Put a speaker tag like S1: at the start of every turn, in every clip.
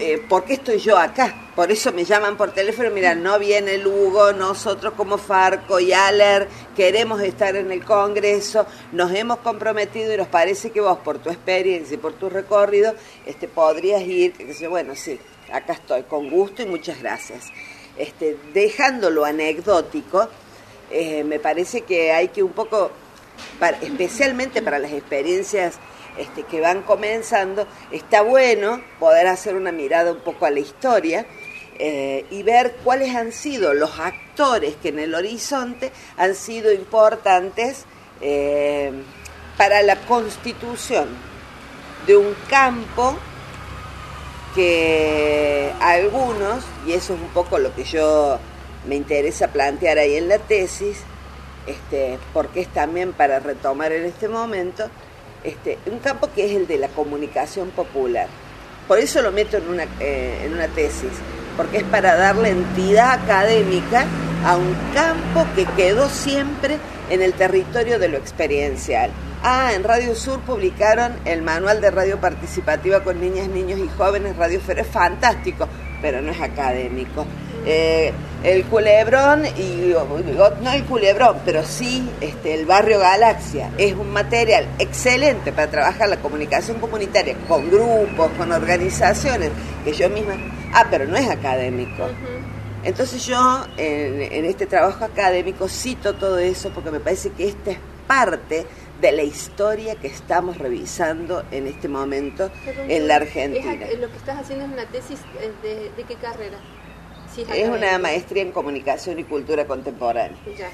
S1: ¿por qué estoy yo acá? Por eso me llaman por teléfono, mira, no viene Lugo, nosotros como Farco y Aller queremos estar en el Congreso, nos hemos comprometido y nos parece que vos, por tu experiencia y por tu recorrido, podrías ir, bueno, sí, acá estoy, con gusto y muchas gracias. Dejando lo anecdótico, me parece que hay que un poco, especialmente para las experiencias que van comenzando, está bueno poder hacer una mirada un poco a la historia y ver cuáles han sido los actores que en el horizonte han sido importantes para la constitución de un campo que algunos, y eso es un poco lo que yo me interesa plantear ahí en la tesis, porque es también para retomar en este momento, un campo que es el de la comunicación popular. Por eso lo meto en una tesis, porque es para darle entidad académica a un campo que quedó siempre en el territorio de lo experiencial. En Radio Sur publicaron el manual de radio participativa con niñas, niños y jóvenes, Radio Fer, es fantástico, pero no es académico. El Culebrón, no el Culebrón, pero sí el Barrio Galaxia, es un material excelente para trabajar la comunicación comunitaria con grupos, con organizaciones, que yo misma, pero no es académico. Entonces yo en este trabajo académico cito todo eso porque me parece que esta es parte de la historia que estamos revisando en este momento en la Argentina.
S2: Lo que estás haciendo es una tesis de qué carrera? Sí,
S1: es una maestría en comunicación y cultura contemporánea.
S2: Ya.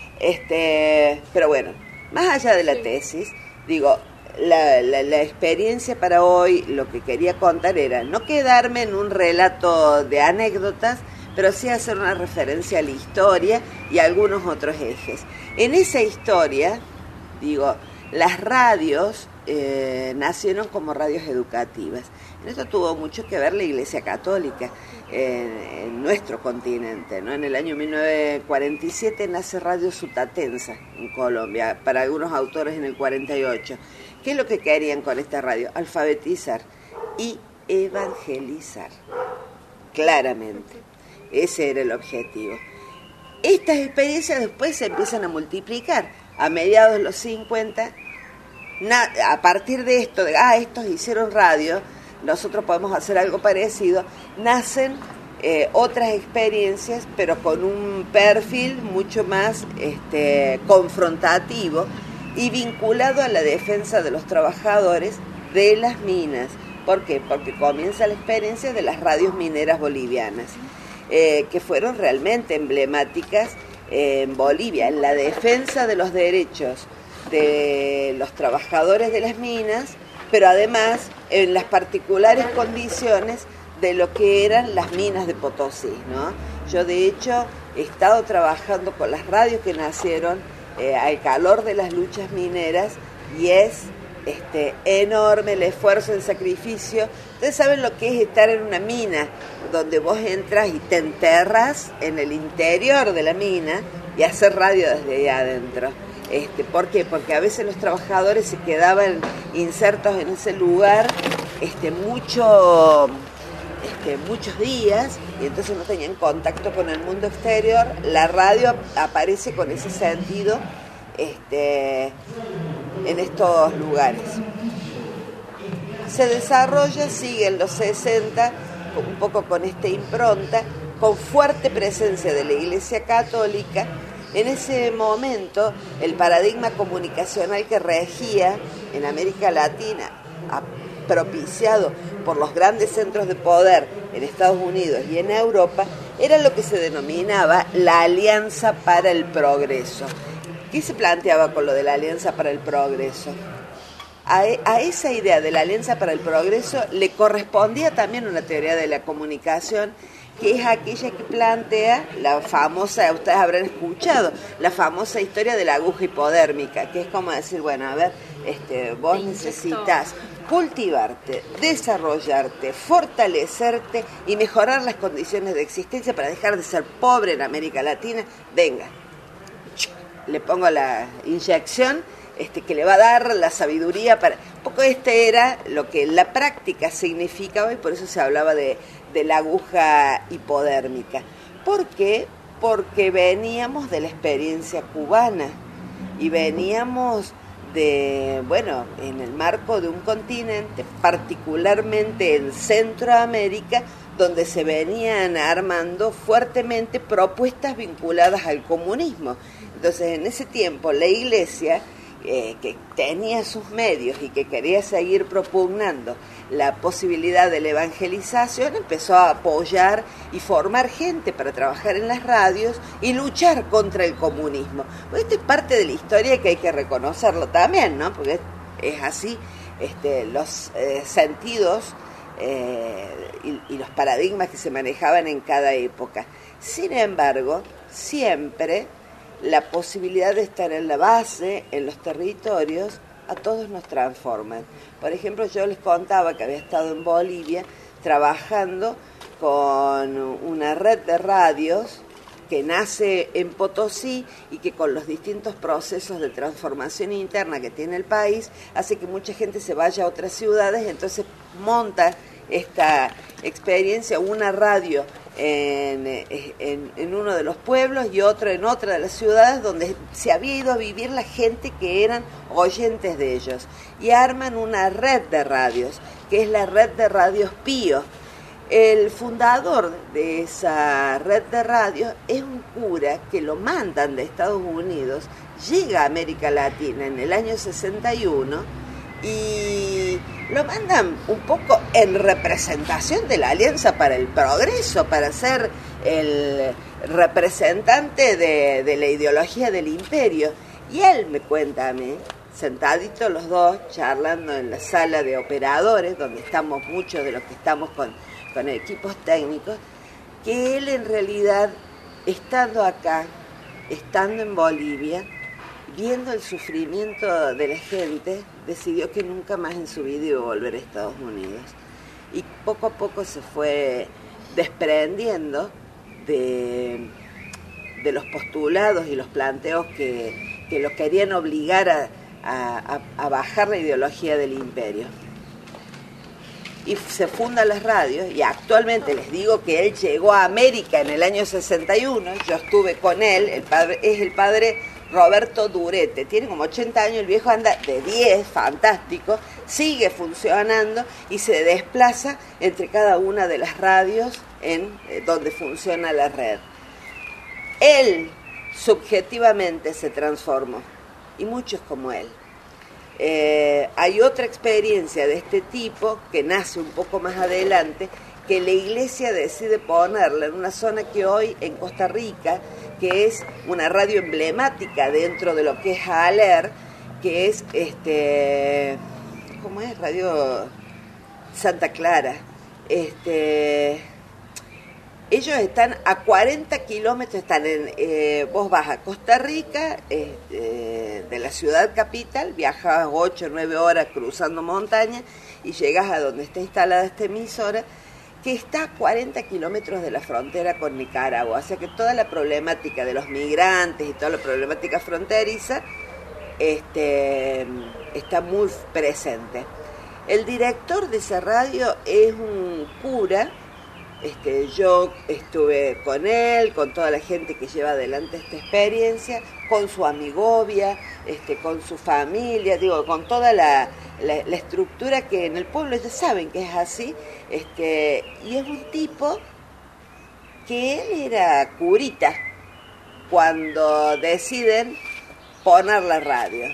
S1: Pero bueno, más allá de la tesis, digo, la experiencia para hoy, lo que quería contar era no quedarme en un relato de anécdotas, pero sí hacer una referencia a la historia y a algunos otros ejes. En esa historia, digo, las radios nacieron como radios educativas. En esto tuvo mucho que ver la Iglesia Católica en nuestro continente, ¿no? En el año 1947 nace Radio Sutatensa en Colombia, para algunos autores en el 48. ¿Qué es lo que querían con esta radio? Alfabetizar y evangelizar, claramente. Ese era el objetivo. Estas experiencias después se empiezan a multiplicar. A mediados de los 50, a partir de esto, estos hicieron radio, nosotros podemos hacer algo parecido, nacen otras experiencias, pero con un perfil mucho más confrontativo y vinculado a la defensa de los trabajadores de las minas. ¿Por qué? Porque comienza la experiencia de las radios mineras bolivianas, que fueron realmente emblemáticas en Bolivia, en la defensa de los derechos de los trabajadores de las minas, pero además en las particulares condiciones de lo que eran las minas de Potosí, ¿no? Yo de hecho he estado trabajando con las radios que nacieron al calor de las luchas mineras y es enorme el esfuerzo, el sacrificio. Ustedes saben lo que es estar en una mina, donde vos entras y te enterras en el interior de la mina y hacer radio desde allá adentro. ¿Por qué? Porque a veces los trabajadores se quedaban insertos en ese lugar muchos días y entonces no tenían contacto con el mundo exterior. La radio aparece con ese sentido en estos lugares. Se desarrolla, sigue en los 60, un poco con esta impronta, con fuerte presencia de la Iglesia Católica. En ese momento, el paradigma comunicacional que regía en América Latina, propiciado por los grandes centros de poder en Estados Unidos y en Europa, era lo que se denominaba la Alianza para el Progreso. ¿Qué se planteaba con lo de la Alianza para el Progreso? A esa idea de la Alianza para el Progreso le correspondía también una teoría de la comunicación, que es aquella que plantea la famosa, ustedes habrán escuchado, la famosa historia de la aguja hipodérmica, que es como decir, bueno, a ver, vos necesitas cultivarte, desarrollarte, fortalecerte y mejorar las condiciones de existencia para dejar de ser pobre en América Latina. Venga, le pongo la inyección que le va a dar la sabiduría para... Un poco era lo que la práctica significaba y por eso se hablaba de la aguja hipodérmica. ¿Por qué? Porque veníamos de la experiencia cubana y veníamos en el marco de un continente, particularmente en Centroamérica, donde se venían armando fuertemente propuestas vinculadas al comunismo. Entonces, en ese tiempo, la Iglesia, que tenía sus medios y que quería seguir propugnando la posibilidad de la evangelización, empezó a apoyar y formar gente para trabajar en las radios y luchar contra el comunismo. Pues esta es parte de la historia que hay que reconocerlo también, ¿no? Porque es así, los sentidos y los paradigmas que se manejaban en cada época. Sin embargo, siempre la posibilidad de estar en la base, en los territorios, a todos nos transforman. Por ejemplo, yo les contaba que había estado en Bolivia trabajando con una red de radios que nace en Potosí y que con los distintos procesos de transformación interna que tiene el país hace que mucha gente se vaya a otras ciudades, entonces monta esta experiencia, una radio en uno de los pueblos y otro en otra de las ciudades donde se había ido a vivir la gente que eran oyentes de ellos, y arman una red de radios, que es la red de radios Pío. El fundador de esa red de radios es un cura que lo mandan de Estados Unidos, llega a América Latina en el año 61 y lo mandan un poco en representación de la Alianza para el Progreso, para ser el representante de la ideología del imperio. Y él me cuenta a mí, sentaditos los dos, charlando en la sala de operadores, donde estamos muchos de los que estamos con equipos técnicos, que él en realidad, estando acá, estando en Bolivia, viendo el sufrimiento de la gente, decidió que nunca más en su vida iba a volver a Estados Unidos. Y poco a poco se fue desprendiendo de los postulados y los planteos que lo querían obligar a bajar la ideología del imperio. Y se fundan las radios, y actualmente les digo que él llegó a América en el año 61, yo estuve con él, es el padre Roberto Durete, tiene como 80 años, el viejo anda de 10, fantástico, sigue funcionando y se desplaza entre cada una de las radios en donde funciona la red. Él subjetivamente se transformó, y muchos como él. Hay otra experiencia de este tipo que nace un poco más adelante, que la Iglesia decide ponerla en una zona que hoy en Costa Rica, que es una radio emblemática dentro de lo que es ALER, que es ¿cómo es? Radio Santa Clara. Ellos están a 40 kilómetros, vos vas a Costa Rica, de la ciudad capital, viajas 8 o 9 horas cruzando montaña y llegas a donde está instalada esta emisora, que está a 40 kilómetros de la frontera con Nicaragua. O sea que toda la problemática de los migrantes y toda la problemática fronteriza está muy presente. El director de esa radio es un cura. Yo estuve con él, con toda la gente que lleva adelante esta experiencia, con su amigovia, con su familia, con toda la estructura que en el pueblo ya saben que es así, y es un tipo que él era curita cuando deciden poner la radio,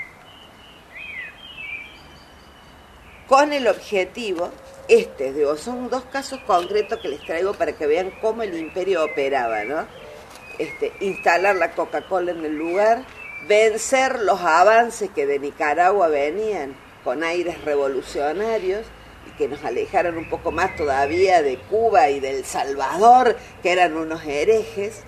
S1: con el objetivo, son dos casos concretos que les traigo para que vean cómo el imperio operaba, ¿no? Instalar la Coca-Cola en el lugar, vencer los avances que de Nicaragua venían con aires revolucionarios y que nos alejaron un poco más todavía de Cuba y de El Salvador, que eran unos herejes.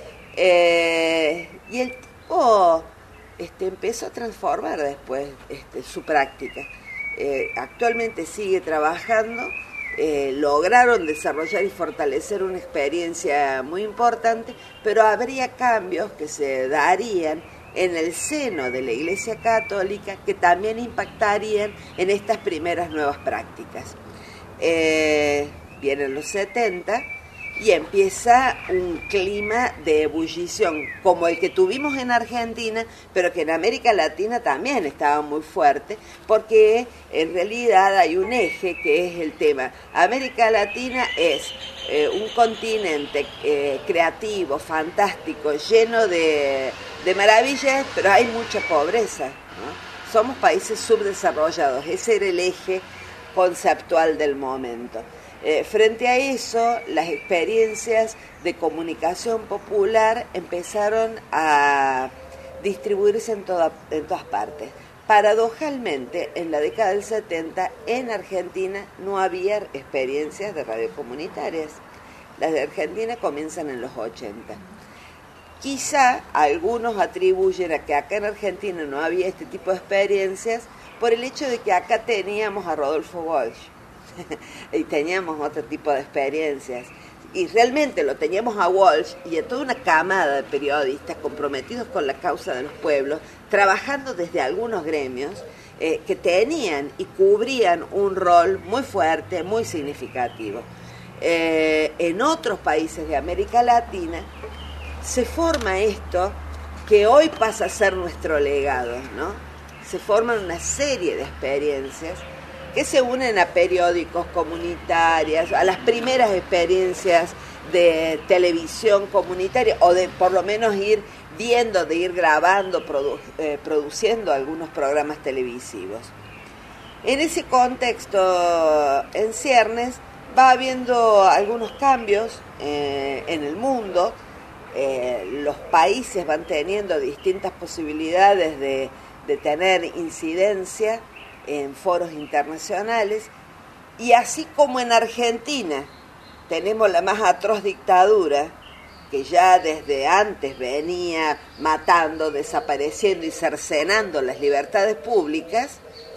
S1: Y el tipo empezó a transformar después su práctica. Actualmente sigue trabajando, lograron desarrollar y fortalecer una experiencia muy importante, pero habría cambios que se darían en el seno de la Iglesia Católica que también impactarían en estas primeras nuevas prácticas. Vienen los 70 y empieza un clima de ebullición como el que tuvimos en Argentina, pero que en América Latina también estaba muy fuerte, porque en realidad hay un eje que es el tema. América Latina es un continente creativo, fantástico, lleno de maravillas, pero hay mucha pobreza, ¿no? Somos países subdesarrollados, ese era el eje conceptual del momento. Frente a eso, las experiencias de comunicación popular empezaron a distribuirse en todas partes. Paradojalmente, en la década del 70, en Argentina no había experiencias de radio comunitarias. Las de Argentina comienzan en los 80. Quizá algunos atribuyen a que acá en Argentina no había este tipo de experiencias por el hecho de que acá teníamos a Rodolfo Walsh y teníamos otro tipo de experiencias. Y realmente lo teníamos a Walsh y a toda una camada de periodistas comprometidos con la causa de los pueblos, trabajando desde algunos gremios que tenían y cubrían un rol muy fuerte, muy significativo. En otros países de América Latina se forma esto que hoy pasa a ser nuestro legado, ¿no? Se forman una serie de experiencias que se unen a periódicos comunitarias, a las primeras experiencias de televisión comunitaria, o de por lo menos ir viendo, de ir grabando, produciendo algunos programas televisivos. En ese contexto, en ciernes, va habiendo algunos cambios en el mundo. Los países van teniendo distintas posibilidades de tener incidencia en foros internacionales, y así como en Argentina tenemos la más atroz dictadura, que ya desde antes venía matando, desapareciendo y cercenando las libertades públicas,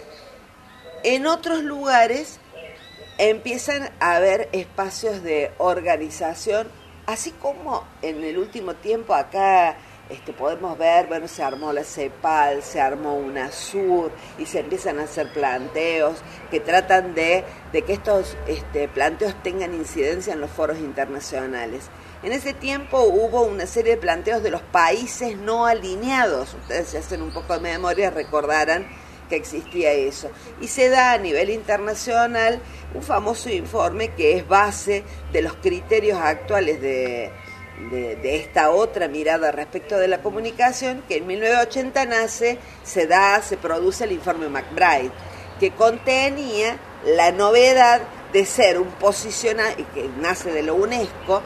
S1: en otros lugares empiezan a haber espacios de organización, así como en el último tiempo acá podemos ver, bueno, se armó la CEPAL, se armó UNASUR y se empiezan a hacer planteos que tratan de que estos planteos tengan incidencia en los foros internacionales. En ese tiempo hubo una serie de planteos de los países no alineados. Ustedes, si hacen un poco de memoria, recordarán que existía eso. Y se da a nivel internacional un famoso informe que es base de los criterios actuales de esta otra mirada respecto de la comunicación, que en 1980 nace, se produce el informe McBride, que contenía la novedad de ser un posicionamiento, que nace de la UNESCO,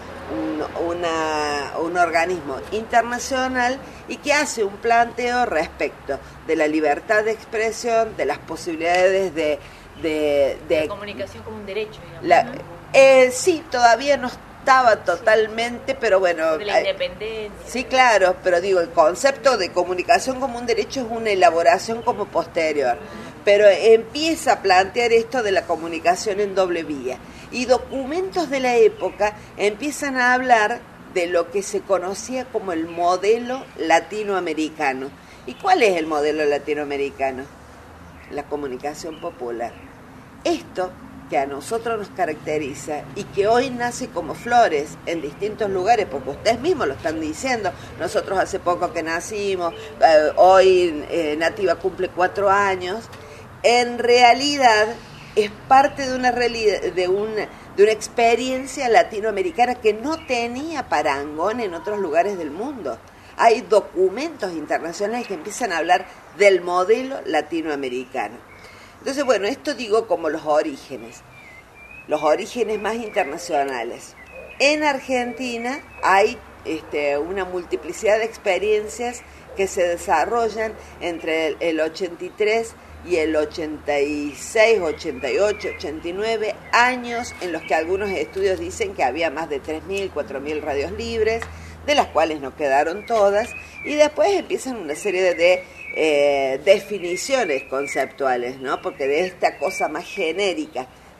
S1: un organismo internacional, y que hace un planteo respecto de la libertad de expresión, de las posibilidades de
S3: comunicación como un derecho, digamos, ¿no?
S1: Sí, todavía no estaba totalmente, pero bueno...
S3: De la independencia.
S1: Sí, claro, pero digo, el concepto de comunicación como un derecho es una elaboración como posterior, pero empieza a plantear esto de la comunicación en doble vía, y documentos de la época empiezan a hablar de lo que se conocía como el modelo latinoamericano. ¿Y cuál es el modelo latinoamericano? La comunicación popular. Esto que a nosotros nos caracteriza y que hoy nace como flores en distintos lugares, porque ustedes mismos lo están diciendo. Nosotros hace poco que nacimos, hoy Nativa cumple 4 años, en realidad es parte de una realidad, de una experiencia latinoamericana que no tenía parangón en otros lugares del mundo. Hay documentos internacionales que empiezan a hablar del modelo latinoamericano. Entonces, bueno, esto digo como los orígenes más internacionales. En Argentina hay una multiplicidad de experiencias que se desarrollan entre el 83 y el 86, 88, 89, años en los que algunos estudios dicen que había más de 3.000, 4.000 radios libres, de las cuales no quedaron todas, y después empiezan una serie de definiciones conceptuales, ¿no? Porque de esta cosa más genérica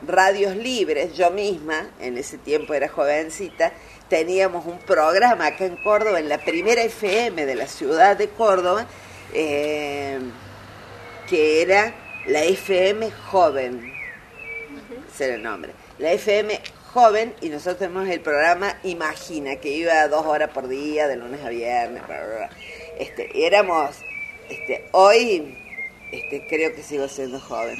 S1: radios libres. Yo misma, en ese tiempo era jovencita, teníamos un programa acá en Córdoba, en la primera FM de la ciudad de Córdoba, que era la FM Joven, ese era el nombre, la FM Joven, y nosotros tenemos el programa Imagina, que iba 2 horas por día, de lunes a viernes, éramos, hoy creo que sigo siendo joven.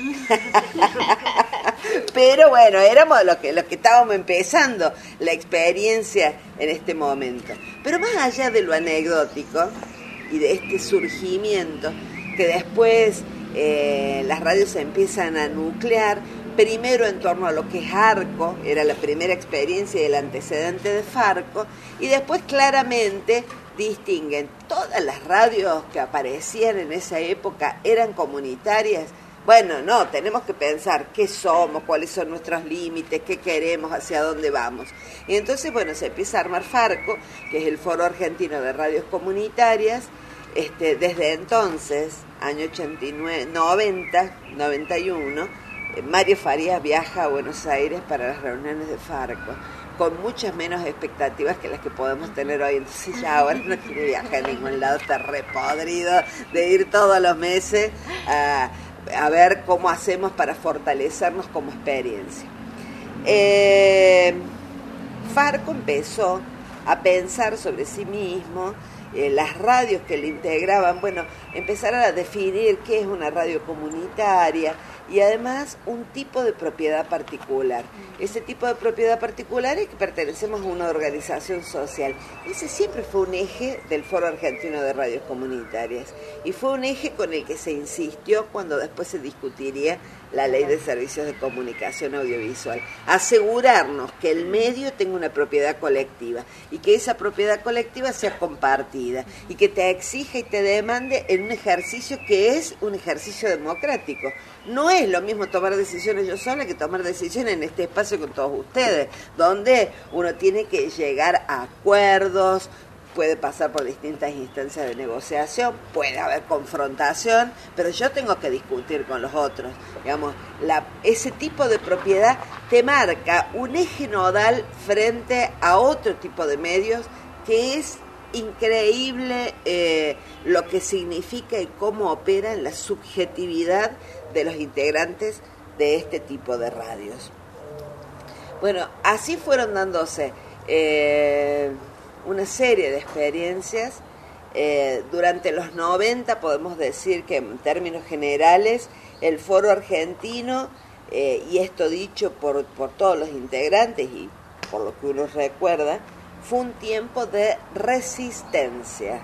S1: Pero bueno, éramos los que estábamos empezando la experiencia en este momento. Pero más allá de lo anecdótico y de este surgimiento, que después las radios se empiezan a nuclear, primero en torno a lo que es Arco, era la primera experiencia y el antecedente de Farco, y después claramente distinguen todas las radios que aparecían en esa época eran comunitarias. Bueno, no, tenemos que pensar qué somos, cuáles son nuestros límites, qué queremos, hacia dónde vamos. Y entonces, bueno, se empieza a armar Farco, que es el Foro Argentino de Radios Comunitarias. Desde entonces, año 89, 90, 91, Mario Farías viaja a Buenos Aires para las reuniones de Farco, con muchas menos expectativas que las que podemos tener hoy. Entonces ya ahora no quiere viajar a ningún lado, está repodrido de ir todos los meses a ver cómo hacemos para fortalecernos como experiencia. Farco empezó a pensar sobre sí mismo, las radios que le integraban, bueno, empezaron a definir qué es una radio comunitaria y además un tipo de propiedad particular. Ese tipo de propiedad particular es que pertenecemos a una organización social. Ese siempre fue un eje del Foro Argentino de Radios Comunitarias y fue un eje con el que se insistió cuando después se discutiría la Ley de Servicios de Comunicación Audiovisual. Asegurarnos que el medio tenga una propiedad colectiva y que esa propiedad colectiva sea compartida y que te exija y te demande en un ejercicio que es un ejercicio democrático. No es lo mismo tomar decisiones yo sola que tomar decisiones en este espacio con todos ustedes, donde uno tiene que llegar a acuerdos, puede pasar por distintas instancias de negociación, puede haber confrontación, pero yo tengo que discutir con los otros. Digamos, ese tipo de propiedad te marca un eje nodal frente a otro tipo de medios que es increíble lo que significa y cómo opera la subjetividad de los integrantes de este tipo de radios. Bueno, así fueron dándose una serie de experiencias. Durante los 90 podemos decir que en términos generales el Foro Argentino, y esto dicho por todos los integrantes y por lo que uno recuerda, fue un tiempo de resistencia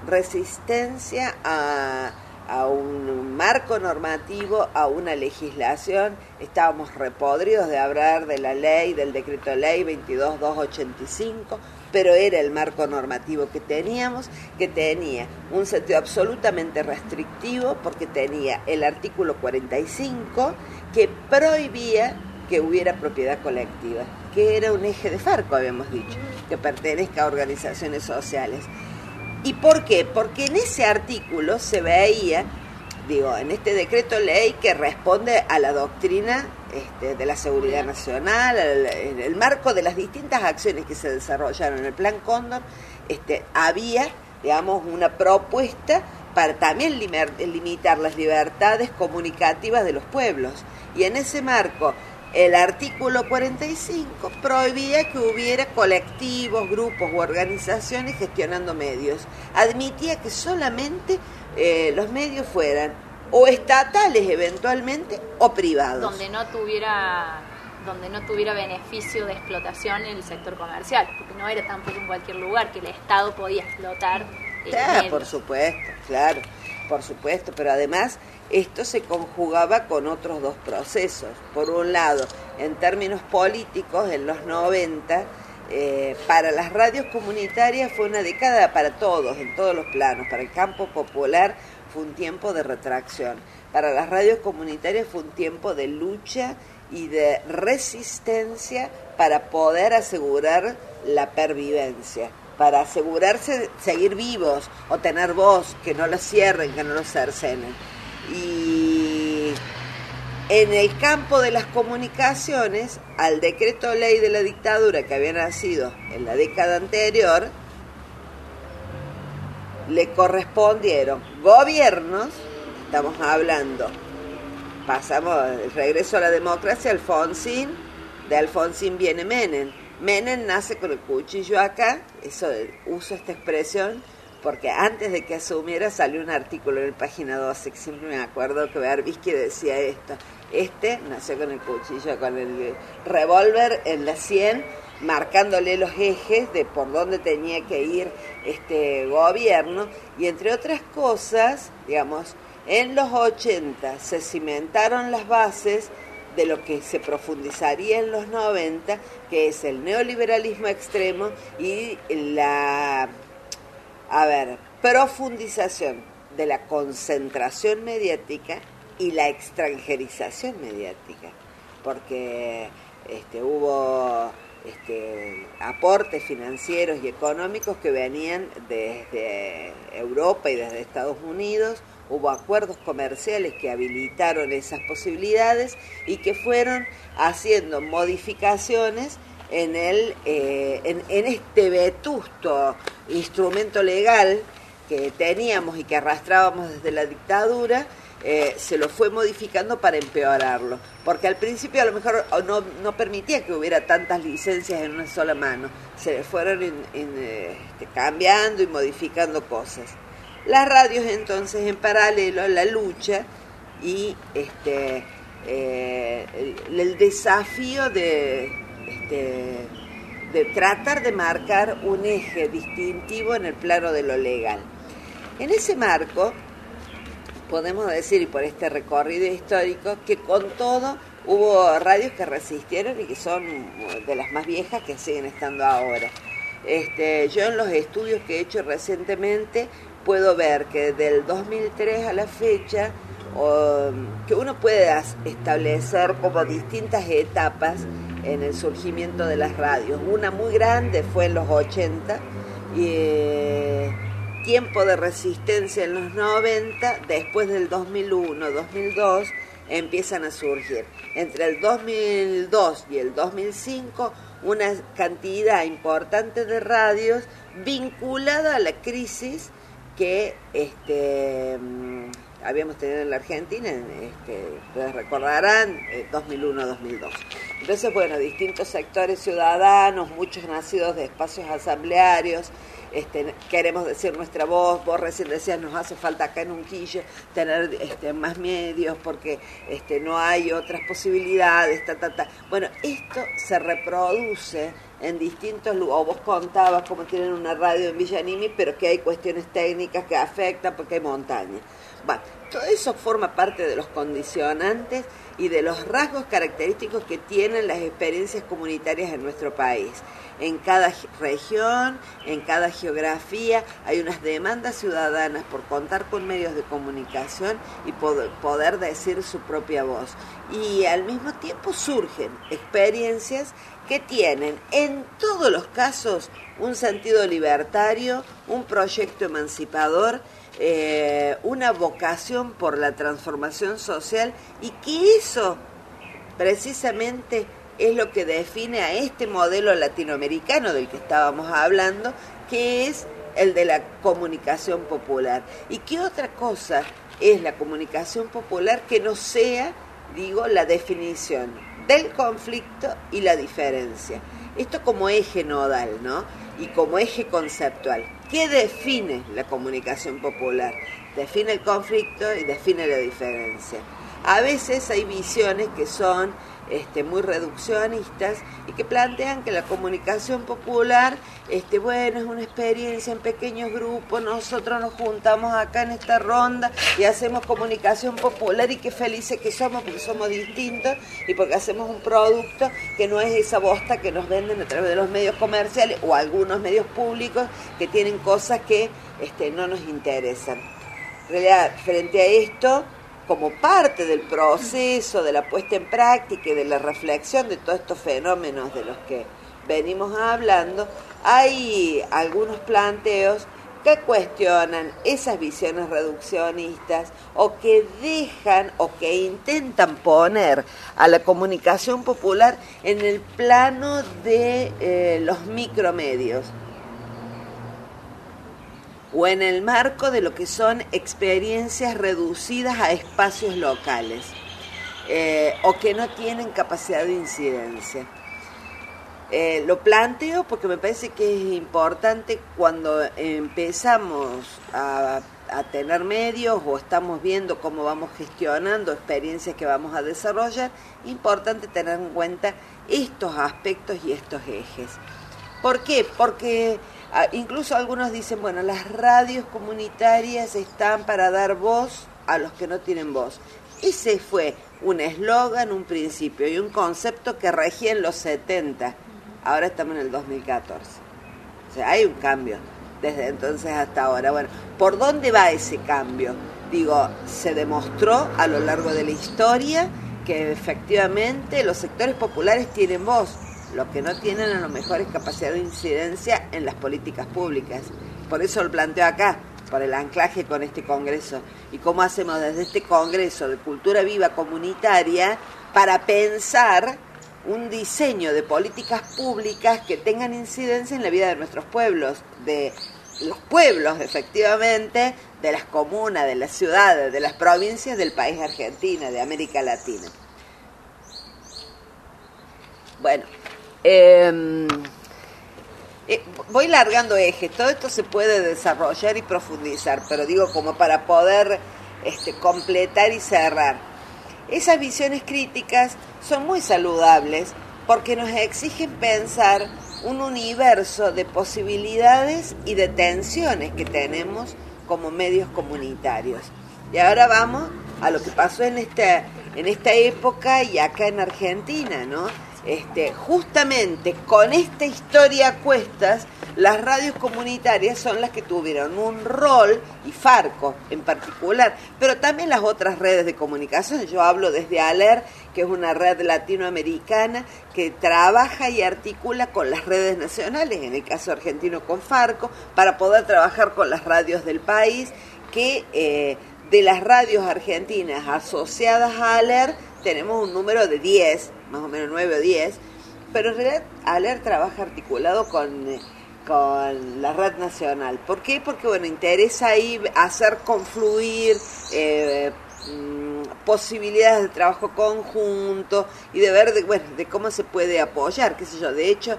S1: a un marco normativo, a una legislación. Estábamos repodridos de hablar de la ley, del decreto ley 22285, pero era el marco normativo que teníamos, que tenía un sentido absolutamente restrictivo, porque tenía el artículo 45 que prohibía que hubiera propiedad colectiva, que era un eje de Farco, habíamos dicho, que pertenezca a organizaciones sociales. ¿Y por qué? Porque en ese artículo se veía, en este decreto ley que responde a la doctrina de la seguridad nacional, el marco de las distintas acciones que se desarrollaron en el Plan Cóndor, había, una propuesta para también limitar las libertades comunicativas de los pueblos. Y en ese marco, el artículo 45 prohibía que hubiera colectivos, grupos u organizaciones gestionando medios. Admitía que solamente los medios fueran o estatales eventualmente o privados.
S3: Donde no tuviera beneficio de explotación en el sector comercial, porque no era tampoco en cualquier lugar que el Estado podía explotar.
S1: Por supuesto, claro, por supuesto, pero además esto se conjugaba con otros dos procesos. Por un lado, en términos políticos, en los 90, para las radios comunitarias fue una década para todos, en todos los planos. Para el campo popular fue un tiempo de retracción. Para las radios comunitarias fue un tiempo de lucha y de resistencia para poder asegurar la pervivencia, para asegurarse seguir vivos o tener voz, que no los cierren, que no los cercenen. Y En el campo de las comunicaciones, al decreto ley de la dictadura que había nacido en la década anterior, le correspondieron gobiernos, estamos hablando, pasamos el regreso a la democracia, Alfonsín, de Alfonsín viene Menem. Menem nace con el cuchillo acá, eso uso esta expresión, porque antes de que asumiera salió un artículo en el página 12, que siempre me acuerdo que Berbisky decía esto. Nació con el cuchillo, con el revólver en la sien, marcándole los ejes de por dónde tenía que ir este gobierno, y entre otras cosas, digamos, en los 80 se cimentaron las bases de lo que se profundizaría en los 90, que es el neoliberalismo extremo y la profundización de la concentración mediática y la extranjerización mediática, porque hubo aportes financieros y económicos que venían desde Europa y desde Estados Unidos, hubo acuerdos comerciales que habilitaron esas posibilidades y que fueron haciendo modificaciones en este vetusto instrumento legal que teníamos y que arrastrábamos desde la dictadura. Se lo fue modificando para empeorarlo, porque al principio a lo mejor no permitía que hubiera tantas licencias en una sola mano, se fueron cambiando y modificando cosas. Las radios entonces en paralelo, la lucha y el desafío de tratar de marcar un eje distintivo en el plano de lo legal. En ese marco podemos decir, y por este recorrido histórico, que con todo hubo radios que resistieron y que son de las más viejas que siguen estando ahora. Yo en los estudios que he hecho recientemente puedo ver que del 2003 a la fecha, que uno puede establecer como distintas etapas en el surgimiento de las radios. Una muy grande fue en los 80 y tiempo de resistencia en los 90, después del 2001, 2002, empiezan a surgir. Entre el 2002 y el 2005, una cantidad importante de radios vinculada a la crisis que habíamos tenido en la Argentina, ustedes recordarán, 2001-2002. Entonces, bueno, distintos sectores ciudadanos, muchos nacidos de espacios asamblearios, queremos decir nuestra voz. Vos recién decías, nos hace falta acá en Unquillo tener más medios porque no hay otras posibilidades, Bueno, esto se reproduce en distintos lugares. Vos contabas cómo tienen una radio en Villanimi, pero que hay cuestiones técnicas que afectan porque hay montaña. Bueno, todo eso forma parte de los condicionantes y de los rasgos característicos que tienen las experiencias comunitarias en nuestro país. En cada región, en cada geografía, hay unas demandas ciudadanas por contar con medios de comunicación y poder decir su propia voz. Y al mismo tiempo surgen experiencias que tienen, en todos los casos, un sentido libertario, un proyecto emancipador, una vocación por la transformación social, y que eso precisamente es lo que define a este modelo latinoamericano del que estábamos hablando, que es el de la comunicación popular. ¿Y qué otra cosa es la comunicación popular que no sea, la definición del conflicto y la diferencia? Esto como eje nodal, ¿no? Y como eje conceptual. ¿Qué define la comunicación popular? Define el conflicto y define la diferencia. A veces hay visiones que son muy reduccionistas y que plantean que la comunicación popular, es una experiencia en pequeños grupos, nosotros nos juntamos acá en esta ronda y hacemos comunicación popular y qué felices que somos porque somos distintos y porque hacemos un producto que no es esa bosta que nos venden a través de los medios comerciales o algunos medios públicos que tienen cosas que no nos interesan. En realidad, frente a esto, como parte del proceso de la puesta en práctica y de la reflexión de todos estos fenómenos de los que venimos hablando, hay algunos planteos que cuestionan esas visiones reduccionistas o que dejan o que intentan poner a la comunicación popular en el plano de los micromedios o en el marco de lo que son experiencias reducidas a espacios locales o que no tienen capacidad de incidencia. Lo planteo porque me parece que es importante cuando empezamos a tener medios o estamos viendo cómo vamos gestionando experiencias que vamos a desarrollar, importante tener en cuenta estos aspectos y estos ejes. ¿Por qué? Porque incluso algunos dicen, bueno, las radios comunitarias están para dar voz a los que no tienen voz. Ese fue un eslogan, un principio y un concepto que regía en los 70. Ahora estamos en el 2014. O sea, hay un cambio desde entonces hasta ahora. Bueno, ¿por dónde va ese cambio? Digo, se demostró a lo largo de la historia que efectivamente los sectores populares tienen voz. Lo que no tienen a lo mejor es capacidad de incidencia en las políticas públicas. Por eso lo planteo acá, por el anclaje con este congreso. Y cómo hacemos desde este congreso de cultura viva comunitaria para pensar un diseño de políticas públicas que tengan incidencia en la vida de nuestros pueblos, de los pueblos efectivamente, de las comunas, de las ciudades, de las provincias del país Argentina, de América Latina. Bueno, voy largando ejes, todo esto se puede desarrollar y profundizar, pero digo como para poder completar y cerrar. Esas visiones críticas son muy saludables porque nos exigen pensar un universo de posibilidades y de tensiones que tenemos como medios comunitarios. Y ahora vamos a lo que pasó en esta época y acá en Argentina, ¿no? Justamente con esta historia a cuestas, las radios comunitarias son las que tuvieron un rol, y Farco en particular, pero también las otras redes de comunicación. Yo hablo desde ALER, que es una red latinoamericana que trabaja y articula con las redes nacionales, en el caso argentino con Farco, para poder trabajar con las radios del país, que de las radios argentinas asociadas a ALER tenemos un número de 10, más o menos 9 o 10, pero en realidad ALER trabaja articulado con la red nacional. ¿Por qué? Porque, bueno, interesa ahí hacer confluir posibilidades de trabajo conjunto y de ver de cómo se puede apoyar, qué sé yo. De hecho,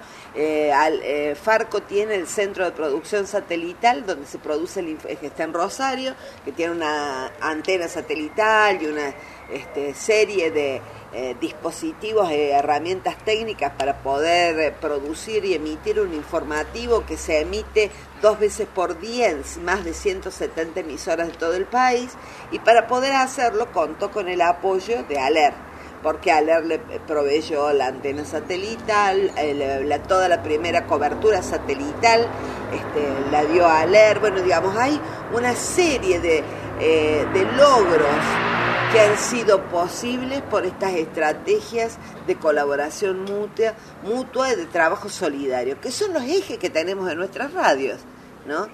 S1: Farco tiene el centro de producción satelital donde se produce que está en Rosario, que tiene una antena satelital y una serie de dispositivos y herramientas técnicas para poder producir y emitir un informativo que se emite 2 veces por día en más de 170 emisoras de todo el país, y para poder hacerlo contó con el apoyo de ALER, porque ALER le proveyó la antena satelital, toda la primera cobertura satelital la dio ALER. Bueno, digamos, hay una serie de logros que han sido posibles por estas estrategias de colaboración mutua y de trabajo solidario, que son los ejes que tenemos en nuestras radios, ¿no?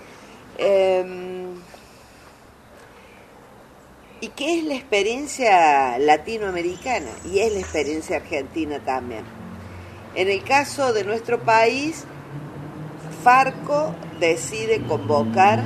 S1: ¿Y qué es la experiencia latinoamericana? Y es la experiencia argentina también. En el caso de nuestro país, Farco decide convocar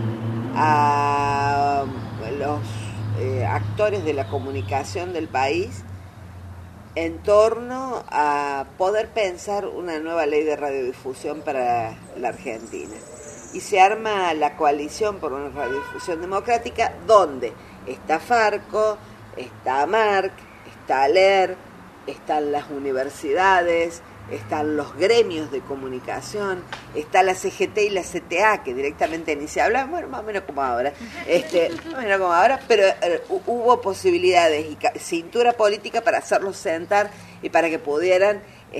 S1: a los actores de la comunicación del país en torno a poder pensar una nueva ley de radiodifusión para la Argentina. Y se arma la coalición por una radiodifusión democrática, donde está Farco, está AMARC, está ALER, están las universidades, están los gremios de comunicación, está la CGT y la CTA, que directamente ni se hablan, bueno, más o menos como ahora, pero hubo posibilidades y cintura política para hacerlos sentar y para que pudieran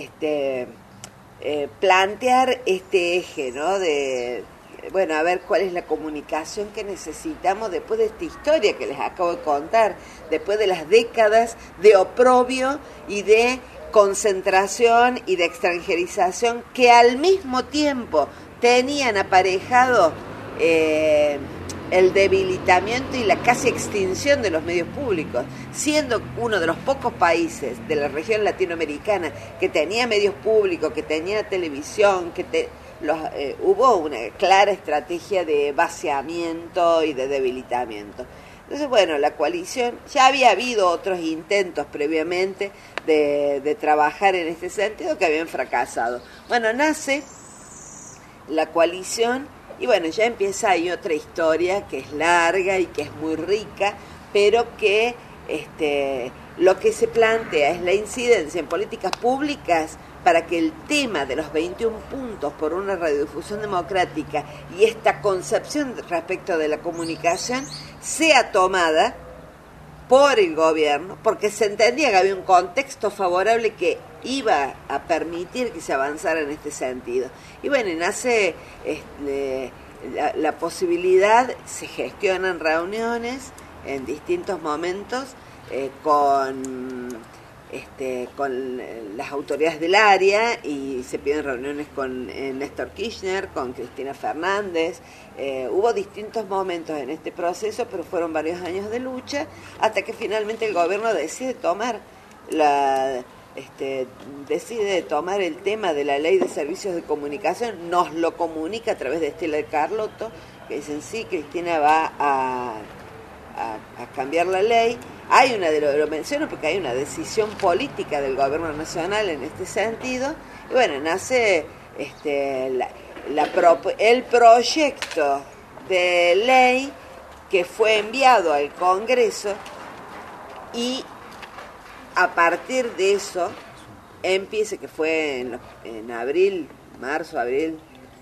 S1: plantear este eje, ¿no? De, bueno, a ver cuál es la comunicación que necesitamos después de esta historia que les acabo de contar, después de las décadas de oprobio y de concentración y de extranjerización que al mismo tiempo tenían aparejado el debilitamiento y la casi extinción de los medios públicos, siendo uno de los pocos países de la región latinoamericana que tenía medios públicos, que tenía televisión, hubo una clara estrategia de vaciamiento y de debilitamiento. Entonces, bueno, la coalición, ya había habido otros intentos previamente de trabajar en este sentido que habían fracasado. Bueno, nace la coalición y bueno, ya empieza ahí otra historia que es larga y que es muy rica, pero que lo que se plantea es la incidencia en políticas públicas para que el tema de los 21 puntos por una radiodifusión democrática y esta concepción respecto de la comunicación sea tomada por el gobierno, porque se entendía que había un contexto favorable que iba a permitir que se avanzara en este sentido. Y bueno, nace la posibilidad, se gestionan reuniones en distintos momentos con las autoridades del área y se piden reuniones con Néstor Kirchner, con Cristina Fernández. Hubo distintos momentos en este proceso, pero fueron varios años de lucha hasta que finalmente el gobierno decide tomar el tema de la ley de servicios de comunicación, nos lo comunica a través de Estela de Carlotto, que dicen sí, Cristina va a cambiar la ley. Hay lo menciono porque hay una decisión política del gobierno nacional en este sentido, y bueno, nace el proyecto de ley que fue enviado al Congreso, y a partir de eso empieza, que fue en marzo-abril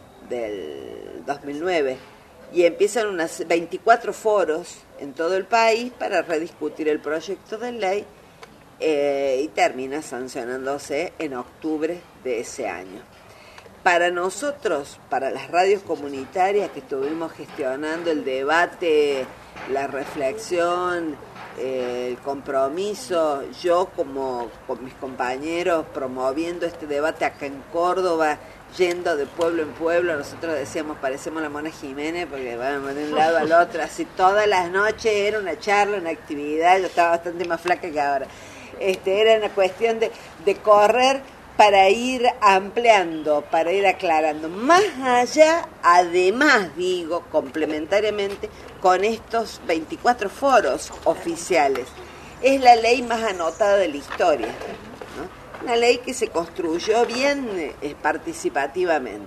S1: del 2009, y empiezan unas 24 foros en todo el país para rediscutir el proyecto de ley y termina sancionándose en octubre de ese año. Para nosotros, para las radios comunitarias que estuvimos gestionando el debate, la reflexión, el compromiso, yo como con mis compañeros promoviendo este debate acá en Córdoba, yendo de pueblo en pueblo, nosotros decíamos, parecemos la Mona Jiménez, porque vamos de un lado al otro, así todas las noches era una charla, una actividad. Yo estaba bastante más flaca que ahora. Era una cuestión de correr para ir ampliando, para ir aclarando. Más allá, además, digo, complementariamente, con estos 24 foros oficiales. Es la ley más anotada de la historia, ¿no? Una ley que se construyó bien participativamente.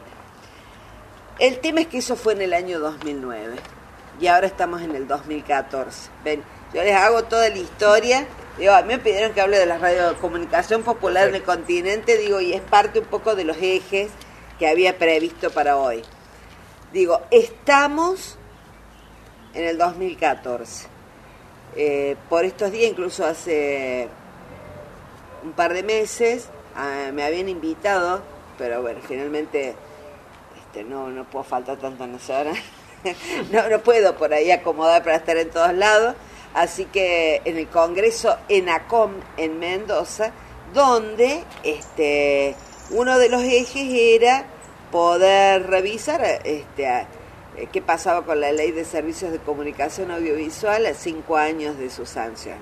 S1: El tema es que eso fue en el año 2009 y ahora estamos en el 2014. Ven, yo les hago toda la historia. Digo, a mí me pidieron que hable de la radiocomunicación popular en el continente, digo, y es parte un poco de los ejes que había previsto para hoy. Digo, estamos en el 2014. Por estos días, incluso hace un par de meses, me habían invitado, pero bueno, finalmente no puedo faltar tanto en esa hora. no puedo por ahí acomodar para estar en todos lados. Así que en el Congreso ENACOM en Mendoza, donde uno de los ejes era poder revisar qué pasaba con la Ley de Servicios de Comunicación Audiovisual a 5 años de su sanción.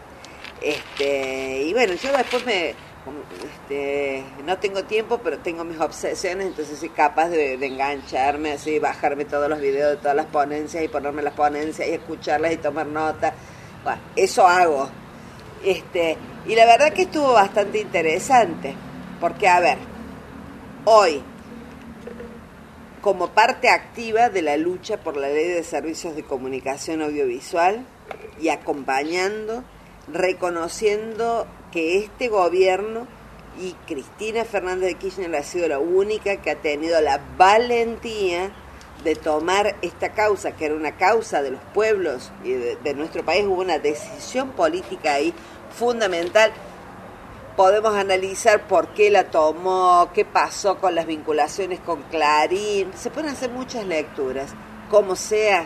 S1: Y bueno, yo después no tengo tiempo, pero tengo mis obsesiones, entonces soy capaz de engancharme, así, bajarme todos los videos de todas las ponencias y ponerme las ponencias y escucharlas y tomar nota. Bueno, eso hago. Y la verdad que estuvo bastante interesante, porque a ver, hoy, como parte activa de la lucha por la Ley de Servicios de Comunicación Audiovisual y acompañando, reconociendo que este gobierno y Cristina Fernández de Kirchner ha sido la única que ha tenido la valentía de tomar esta causa, que era una causa de los pueblos y de nuestro país. Hubo una decisión política ahí fundamental. Podemos analizar por qué la tomó, qué pasó con las vinculaciones con Clarín. Se pueden hacer muchas lecturas. Como sea,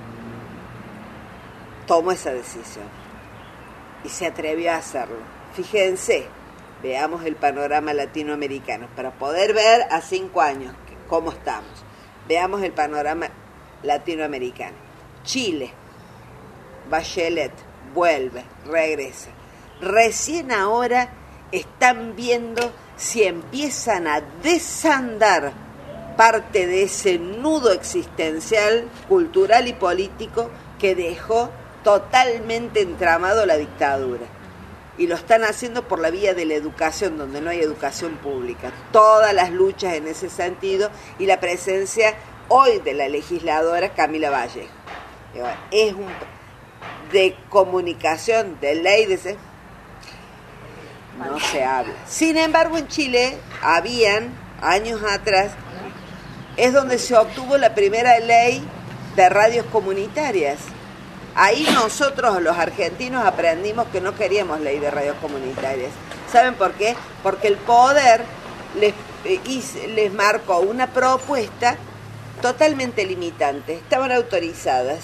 S1: tomó esa decisión y se atrevió a hacerlo. Fíjense, veamos el panorama latinoamericano para poder ver a 5 años cómo estamos. Veamos el panorama latinoamericana. Chile, Bachelet, vuelve, regresa. Recién ahora están viendo si empiezan a desandar parte de ese nudo existencial, cultural y político que dejó totalmente entramado la dictadura. Y lo están haciendo por la vía de la educación, donde no hay educación pública. Todas las luchas en ese sentido y la presencia hoy de la legisladora Camila Vallejo. Es un de comunicación, de ley, no se habla. Sin embargo, en Chile habían, años atrás, es donde se obtuvo la primera ley de radios comunitarias. Ahí nosotros, los argentinos, aprendimos que no queríamos ley de radios comunitarias. ¿Saben por qué? Porque el poder les marcó una propuesta totalmente limitante. Estaban autorizadas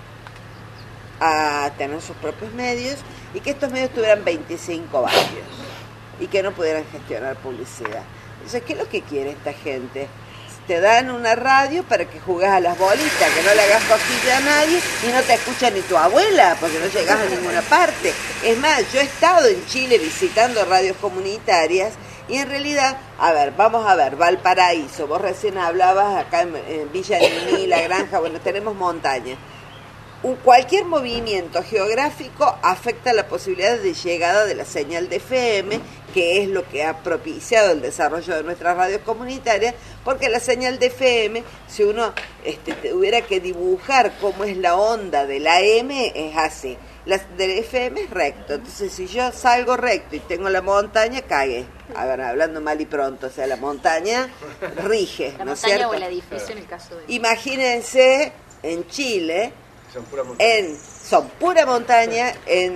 S1: a tener sus propios medios y que estos medios tuvieran 25 barrios y que no pudieran gestionar publicidad. Entonces, ¿qué es lo que quiere esta gente? Te dan una radio para que juegues a las bolitas, que no le hagas cosquilla a nadie y no te escucha ni tu abuela porque no llegas a ninguna parte. Es más, yo he estado en Chile visitando radios comunitarias y en realidad, vamos a ver, Valparaíso, vos recién hablabas acá en Villa Niní, La Granja, bueno, tenemos montaña. Cualquier movimiento geográfico afecta la posibilidad de llegada de la señal de FM, que es lo que ha propiciado el desarrollo de nuestras radios comunitarias, porque la señal de FM, si uno tuviera que dibujar cómo es la onda de la AM, es así. La del FM es recto, entonces si yo salgo recto y tengo la montaña, cague. Hablando mal y pronto, o sea, la montaña rige,
S3: la
S1: ¿no es
S3: montaña
S1: cierto?
S3: o el edificio en el caso de...
S1: Imagínense en Chile... Son pura montaña,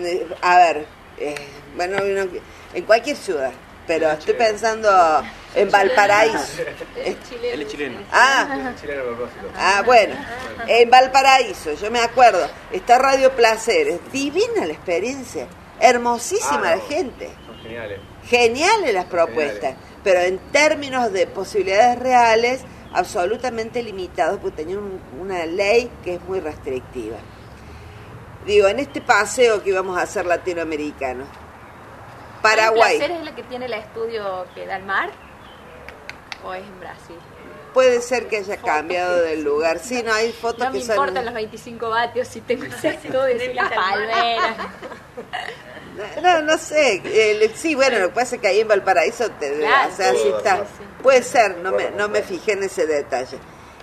S1: en cualquier ciudad, pero estoy pensando en Valparaíso.
S4: Él es chileno.
S1: Bueno, en Valparaíso, yo me acuerdo, está Radio Placeres, divina la experiencia, hermosísima la gente.
S4: Son geniales.
S1: Geniales las propuestas, pero en términos de posibilidades reales, absolutamente limitados, porque tenían una ley que es muy restrictiva. Digo, en este paseo que íbamos a hacer latinoamericano, Paraguay.
S3: ¿Placer es la que tiene el estudio que da al mar? ¿O es en Brasil?
S1: Puede ser que haya cambiado del lugar. Sí, no, hay fotos
S3: no
S1: que
S3: me
S1: son...
S3: importan los 25 vatios si tengo ese estudio, y las palmeras.
S1: No sé. Sí, bueno, lo que pasa es que ahí en Valparaíso,
S3: Claro,
S1: o sea, sí está.
S3: sí.
S1: Puede ser, no me fijé en ese detalle.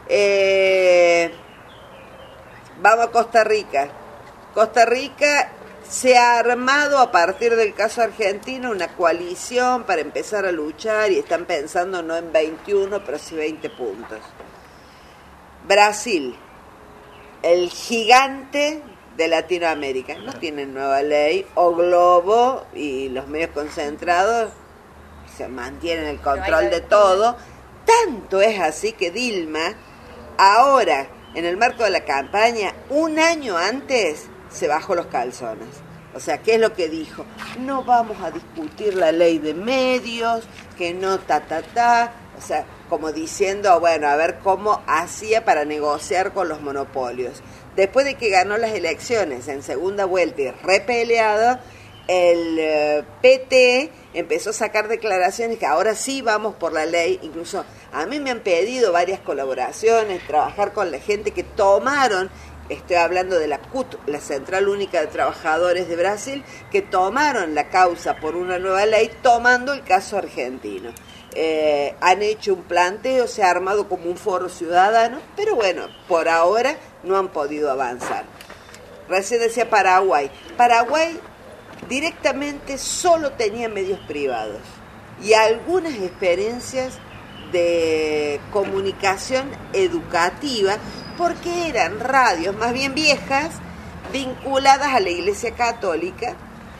S1: Vamos a Costa Rica. Costa Rica se ha armado a partir del caso argentino una coalición para empezar a luchar y están pensando no en 21, pero sí 20 puntos. Brasil, el gigante de Latinoamérica, no tienen nueva ley, o Globo y los medios concentrados se mantienen el control de todo. Tanto es así que Dilma, ahora, en el marco de la campaña, un año antes, se bajó los calzones. O sea, ¿qué es lo que dijo? No vamos a discutir la ley de medios, que no O sea, como diciendo, bueno, a ver cómo hacía para negociar con los monopolios. Después de que ganó las elecciones en segunda vuelta y repeleado, el PT empezó a sacar declaraciones que ahora sí vamos por la ley. Incluso a mí me han pedido varias colaboraciones, trabajar con la gente que tomaron, estoy hablando de la CUT, la Central Única de Trabajadores de Brasil, que tomaron la causa por una nueva ley, tomando el caso argentino. Han hecho un planteo, se ha armado como un foro ciudadano, pero bueno, por ahora no han podido avanzar. Recién decía Paraguay. Paraguay directamente solo tenía medios privados y algunas experiencias de comunicación educativa, porque eran radios más bien viejas, vinculadas a la Iglesia Católica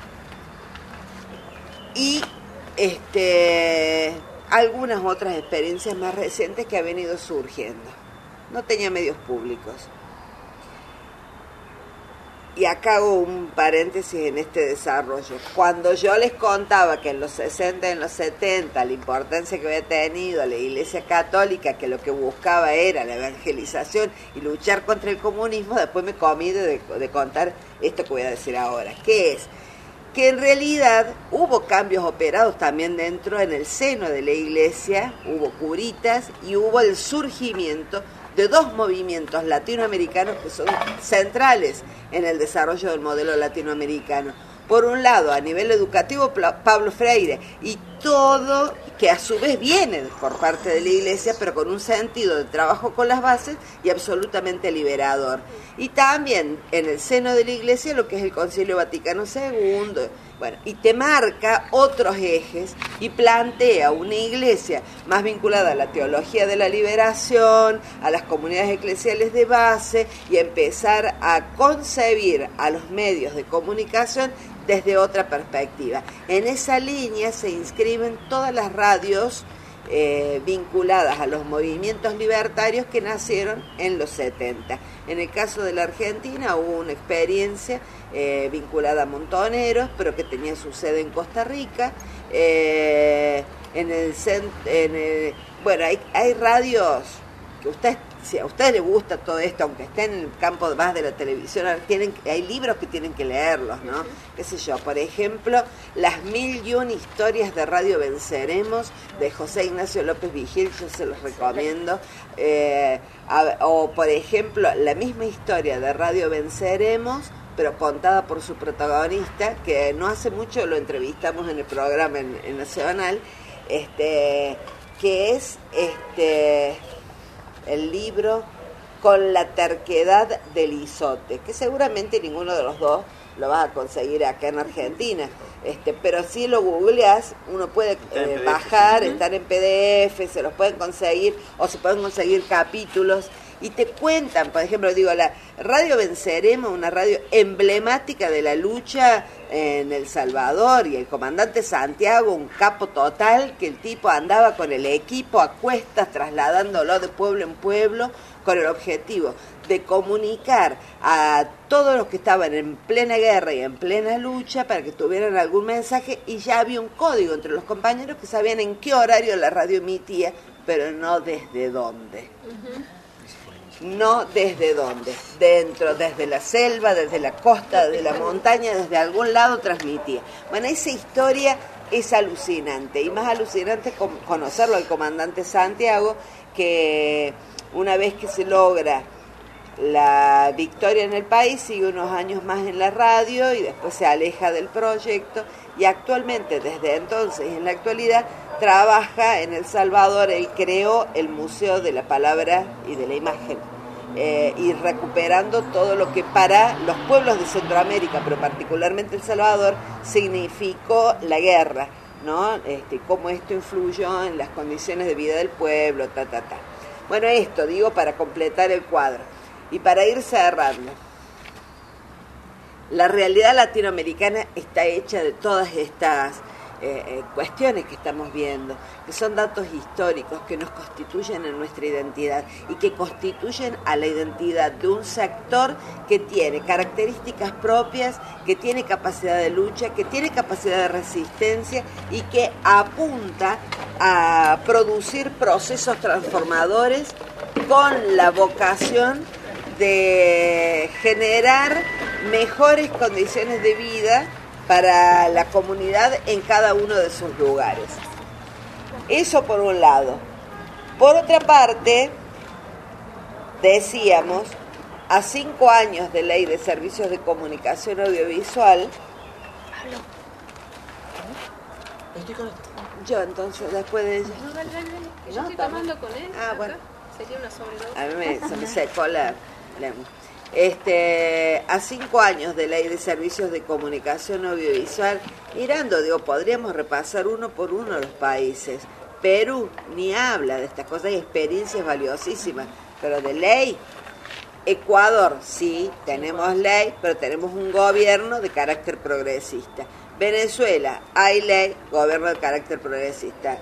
S1: y algunas otras experiencias más recientes que han venido surgiendo. No tenía medios públicos. y acá hago un paréntesis en este desarrollo. Cuando yo les contaba que en los 60 y en los 70 la importancia que había tenido la Iglesia Católica, que lo que buscaba era la evangelización y luchar contra el comunismo, después me comí de contar esto que voy a decir ahora, que es que en realidad hubo cambios operados también dentro, en el seno de la Iglesia, hubo curitas y hubo el surgimiento de dos movimientos latinoamericanos que son centrales en el desarrollo del modelo latinoamericano. Por un lado, a nivel educativo, Pablo Freire, y todo que a su vez viene por parte de la Iglesia, pero con un sentido de trabajo con las bases y absolutamente liberador. Y también en el seno de la Iglesia lo que es el Concilio Vaticano II, bueno, y te marca otros ejes y plantea una iglesia más vinculada a la teología de la liberación, a las comunidades eclesiales de base y empezar a concebir a los medios de comunicación desde otra perspectiva. En esa línea se inscriben todas las radios vinculadas a los movimientos libertarios que nacieron en los 70. En el caso de la Argentina hubo una experiencia vinculada a Montoneros, pero que tenía su sede en Costa Rica. Bueno, hay radios que si a ustedes les gusta todo esto, aunque estén en el campo más de la televisión, hay libros que tienen que leerlos, ¿no? Qué sé yo, por ejemplo, Las 1001 historias de Radio Venceremos, de José Ignacio López Vigil, yo se los recomiendo. O, por ejemplo, la misma historia de Radio Venceremos, pero contada por su protagonista, que no hace mucho lo entrevistamos en el programa en Nacional, que es el libro Con la terquedad del Izote, que seguramente ninguno de los dos lo vas a conseguir acá en Argentina, pero si lo googleas, uno puede bajar, estar en PDF, se los pueden conseguir, o se pueden conseguir capítulos, y te cuentan, por ejemplo, la Radio Venceremos, una radio emblemática de la lucha en El Salvador, y el comandante Santiago, un capo total, que el tipo andaba con el equipo a cuestas, trasladándolo de pueblo en pueblo, con el objetivo de comunicar a todos los que estaban en plena guerra y en plena lucha para que tuvieran algún mensaje, y ya había un código entre los compañeros que sabían en qué horario la radio emitía, pero no desde dónde. No desde dónde, desde la selva, desde la costa, desde la montaña, desde algún lado transmitía. Bueno, esa historia es alucinante, y más alucinante conocerlo al comandante Santiago, que una vez que se logra la victoria en el país, sigue unos años más en la radio y después se aleja del proyecto, y actualmente, desde entonces y en la actualidad, trabaja en El Salvador. Él creó el Museo de la Palabra y de la Imagen, y recuperando todo lo que para los pueblos de Centroamérica, pero particularmente El Salvador, significó la guerra, ¿no? Cómo esto influyó en las condiciones de vida del pueblo, Bueno, esto digo para completar el cuadro. Y para ir cerrando, la realidad latinoamericana está hecha de todas estas cuestiones que estamos viendo, que son datos históricos que nos constituyen en nuestra identidad y que constituyen a la identidad de un sector que tiene características propias, que tiene capacidad de lucha, que tiene capacidad de resistencia y que apunta a producir procesos transformadores con la vocación de generar mejores condiciones de vida para la comunidad en cada uno de sus lugares. Eso por un lado. Por otra parte, decíamos, a 5 años de ley de servicios de comunicación audiovisual, yo entonces después de ella.
S2: No, dale. Yo
S1: No,
S2: estoy
S1: está
S2: tomando con él.
S1: Ah,
S2: acá.
S1: bueno.
S2: Sería una sobredosis.
S1: A mí se me secó la lengua. A 5 años de ley de servicios de comunicación audiovisual, mirando, podríamos repasar uno por uno los países. Perú ni habla de estas cosas, hay experiencias valiosísimas, pero de ley. Ecuador, sí, tenemos ley, pero tenemos un gobierno de carácter progresista. Venezuela, hay ley, gobierno de carácter progresista.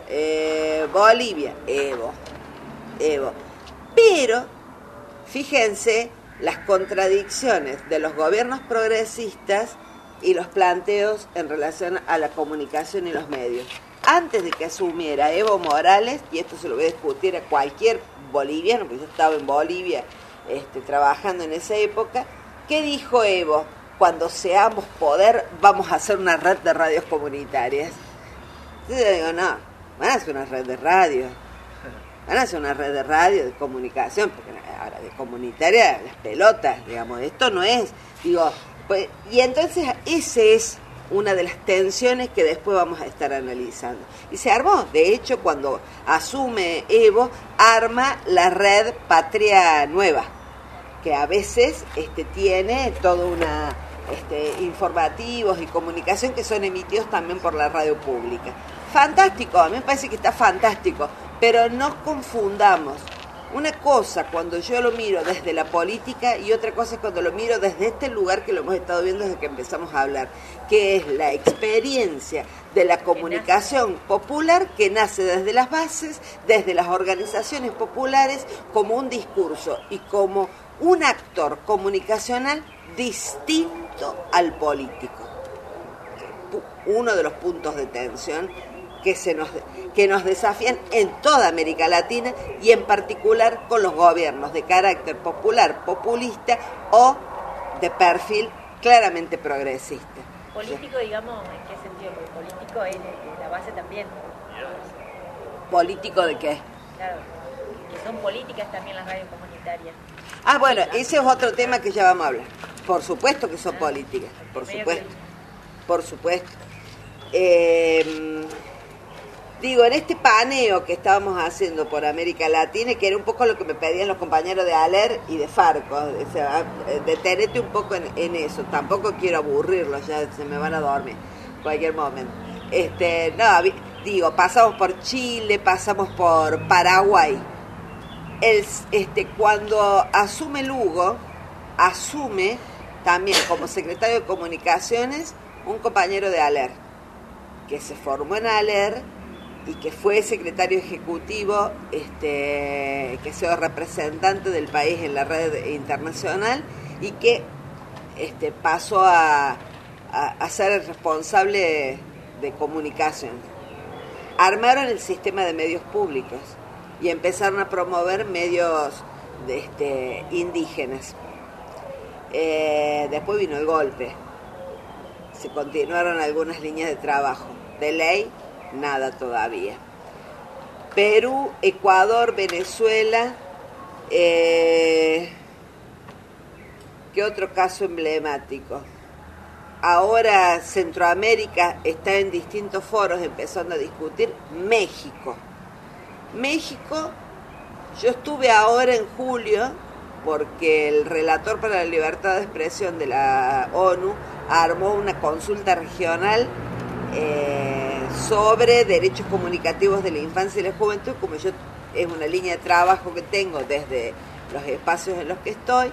S1: Bolivia, Evo. Pero, fíjense las contradicciones de los gobiernos progresistas y los planteos en relación a la comunicación y los medios. Antes de que asumiera Evo Morales, y esto se lo voy a discutir a cualquier boliviano, porque yo estaba en Bolivia trabajando en esa época, ¿qué dijo Evo? Cuando seamos poder, vamos a hacer una red de radios comunitarias. Entonces yo digo, no, van a hacer una red de radio. Van a hacer una red de radio, de comunicación, porque ahora de comunitaria, las pelotas, digamos, esto no es, digo, pues, y entonces esa es una de las tensiones que después vamos a estar analizando. Y se armó, de hecho, cuando asume Evo, arma la red Patria Nueva, que a veces tiene toda una informativos y comunicación que son emitidos también por la radio pública. Fantástico, a mí me parece que está fantástico, pero no confundamos una cosa cuando yo lo miro desde la política y otra cosa es cuando lo miro desde este lugar que lo hemos estado viendo desde que empezamos a hablar, que es la experiencia de la comunicación popular que nace desde las bases, desde las organizaciones populares, como un discurso y como un actor comunicacional distinto al político. Uno de los puntos de tensión que nos desafían en toda América Latina y en particular con los gobiernos de carácter popular, populista o de perfil claramente progresista.
S5: Político, digamos, ¿en qué sentido? Porque político es la base también.
S1: ¿Político de qué?
S5: Claro, que son políticas también las radios comunitarias.
S1: Ah, bueno, ese es otro tema que ya vamos a hablar. Por supuesto que son políticas, por supuesto. Por supuesto. Digo, en este paneo que estábamos haciendo por América Latina, que era un poco lo que me pedían los compañeros de ALER y de Farco, o sea, detenete un poco en eso, tampoco quiero aburrirlos, ya se me van a dormir en cualquier momento. Pasamos por Chile, pasamos por Paraguay. Cuando asume Lugo, asume también como secretario de Comunicaciones un compañero de ALER, que se formó en ALER y que fue secretario ejecutivo, que sea representante del país en la red internacional y que pasó a ser el responsable de comunicación. Armaron el sistema de medios públicos y empezaron a promover medios indígenas. Después vino el golpe. Se continuaron algunas líneas de trabajo. De ley, nada todavía. Perú, Ecuador, Venezuela. ¿Qué otro caso emblemático? Ahora Centroamérica está en distintos foros empezando a discutir. México, yo estuve ahora en julio porque el relator para la libertad de expresión de la ONU armó una consulta regional sobre derechos comunicativos de la infancia y la juventud, como yo es una línea de trabajo que tengo desde los espacios en los que estoy,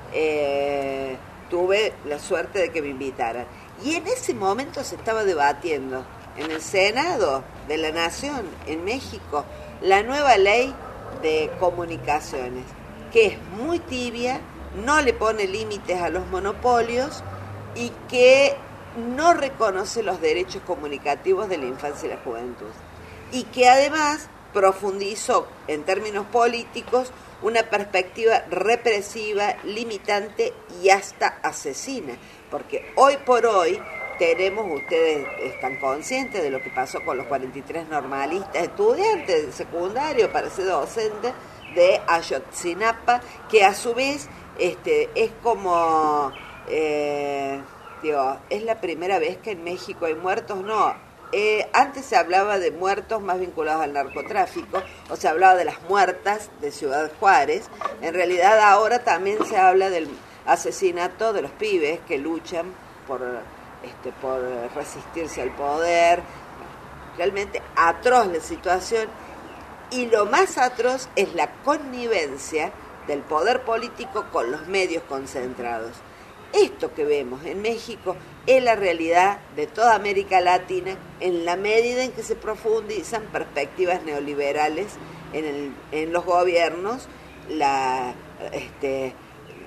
S1: tuve la suerte de que me invitaran. Y en ese momento se estaba debatiendo en el Senado de la Nación, en México, la nueva ley de comunicaciones, que es muy tibia, no le pone límites a los monopolios y que no reconoce los derechos comunicativos de la infancia y la juventud. Y que además profundizó en términos políticos una perspectiva represiva, limitante y hasta asesina. Porque hoy por hoy tenemos, ustedes están conscientes de lo que pasó con los 43 normalistas, estudiantes de secundario para ser docentes de Ayotzinapa, que a su vez es como, es la primera vez que en México hay muertos, no. Antes se hablaba de muertos más vinculados al narcotráfico, o se hablaba de las muertas de Ciudad Juárez. En realidad ahora también se habla del asesinato de los pibes que luchan por resistirse al poder. Realmente atroz la situación, y lo más atroz es la connivencia del poder político con los medios concentrados. Esto que vemos en México es la realidad de toda América Latina en la medida en que se profundizan perspectivas neoliberales en los gobiernos,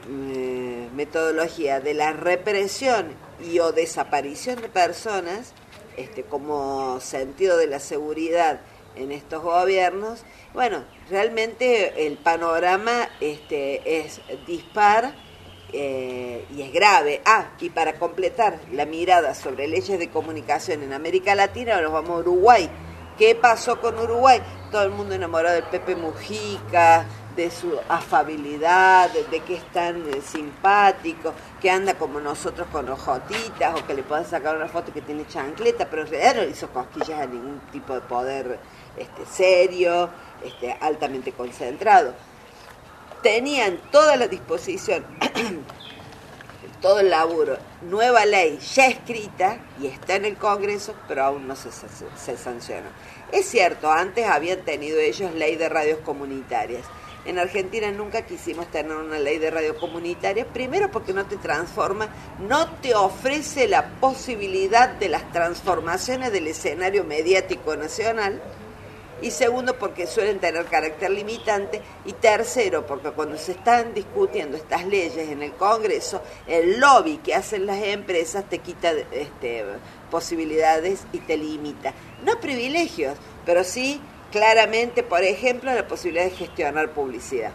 S1: metodología de la represión y o desaparición de personas, como sentido de la seguridad en estos gobiernos, bueno, realmente el panorama es dispar y es grave. Y para completar la mirada sobre leyes de comunicación en América Latina, nos vamos a Uruguay. ¿Qué pasó con Uruguay? Todo el mundo enamorado del Pepe Mujica, de su afabilidad, de que es tan simpático, que anda como nosotros con ojotitas, o que le puedan sacar una foto que tiene chancleta, pero en realidad no le hizo cosquillas a ningún tipo de poder serio, altamente concentrado. Tenían toda la disposición, todo el laburo, nueva ley ya escrita y está en el Congreso, pero aún no se sancionó. Es cierto, antes habían tenido ellos ley de radios comunitarias. En Argentina nunca quisimos tener una ley de radio comunitaria, primero porque no te transforma, no te ofrece la posibilidad de las transformaciones del escenario mediático nacional, y segundo porque suelen tener carácter limitante, y tercero porque cuando se están discutiendo estas leyes en el Congreso, el lobby que hacen las empresas te quita posibilidades y te limita, no privilegios, pero sí claramente, por ejemplo, la posibilidad de gestionar publicidad.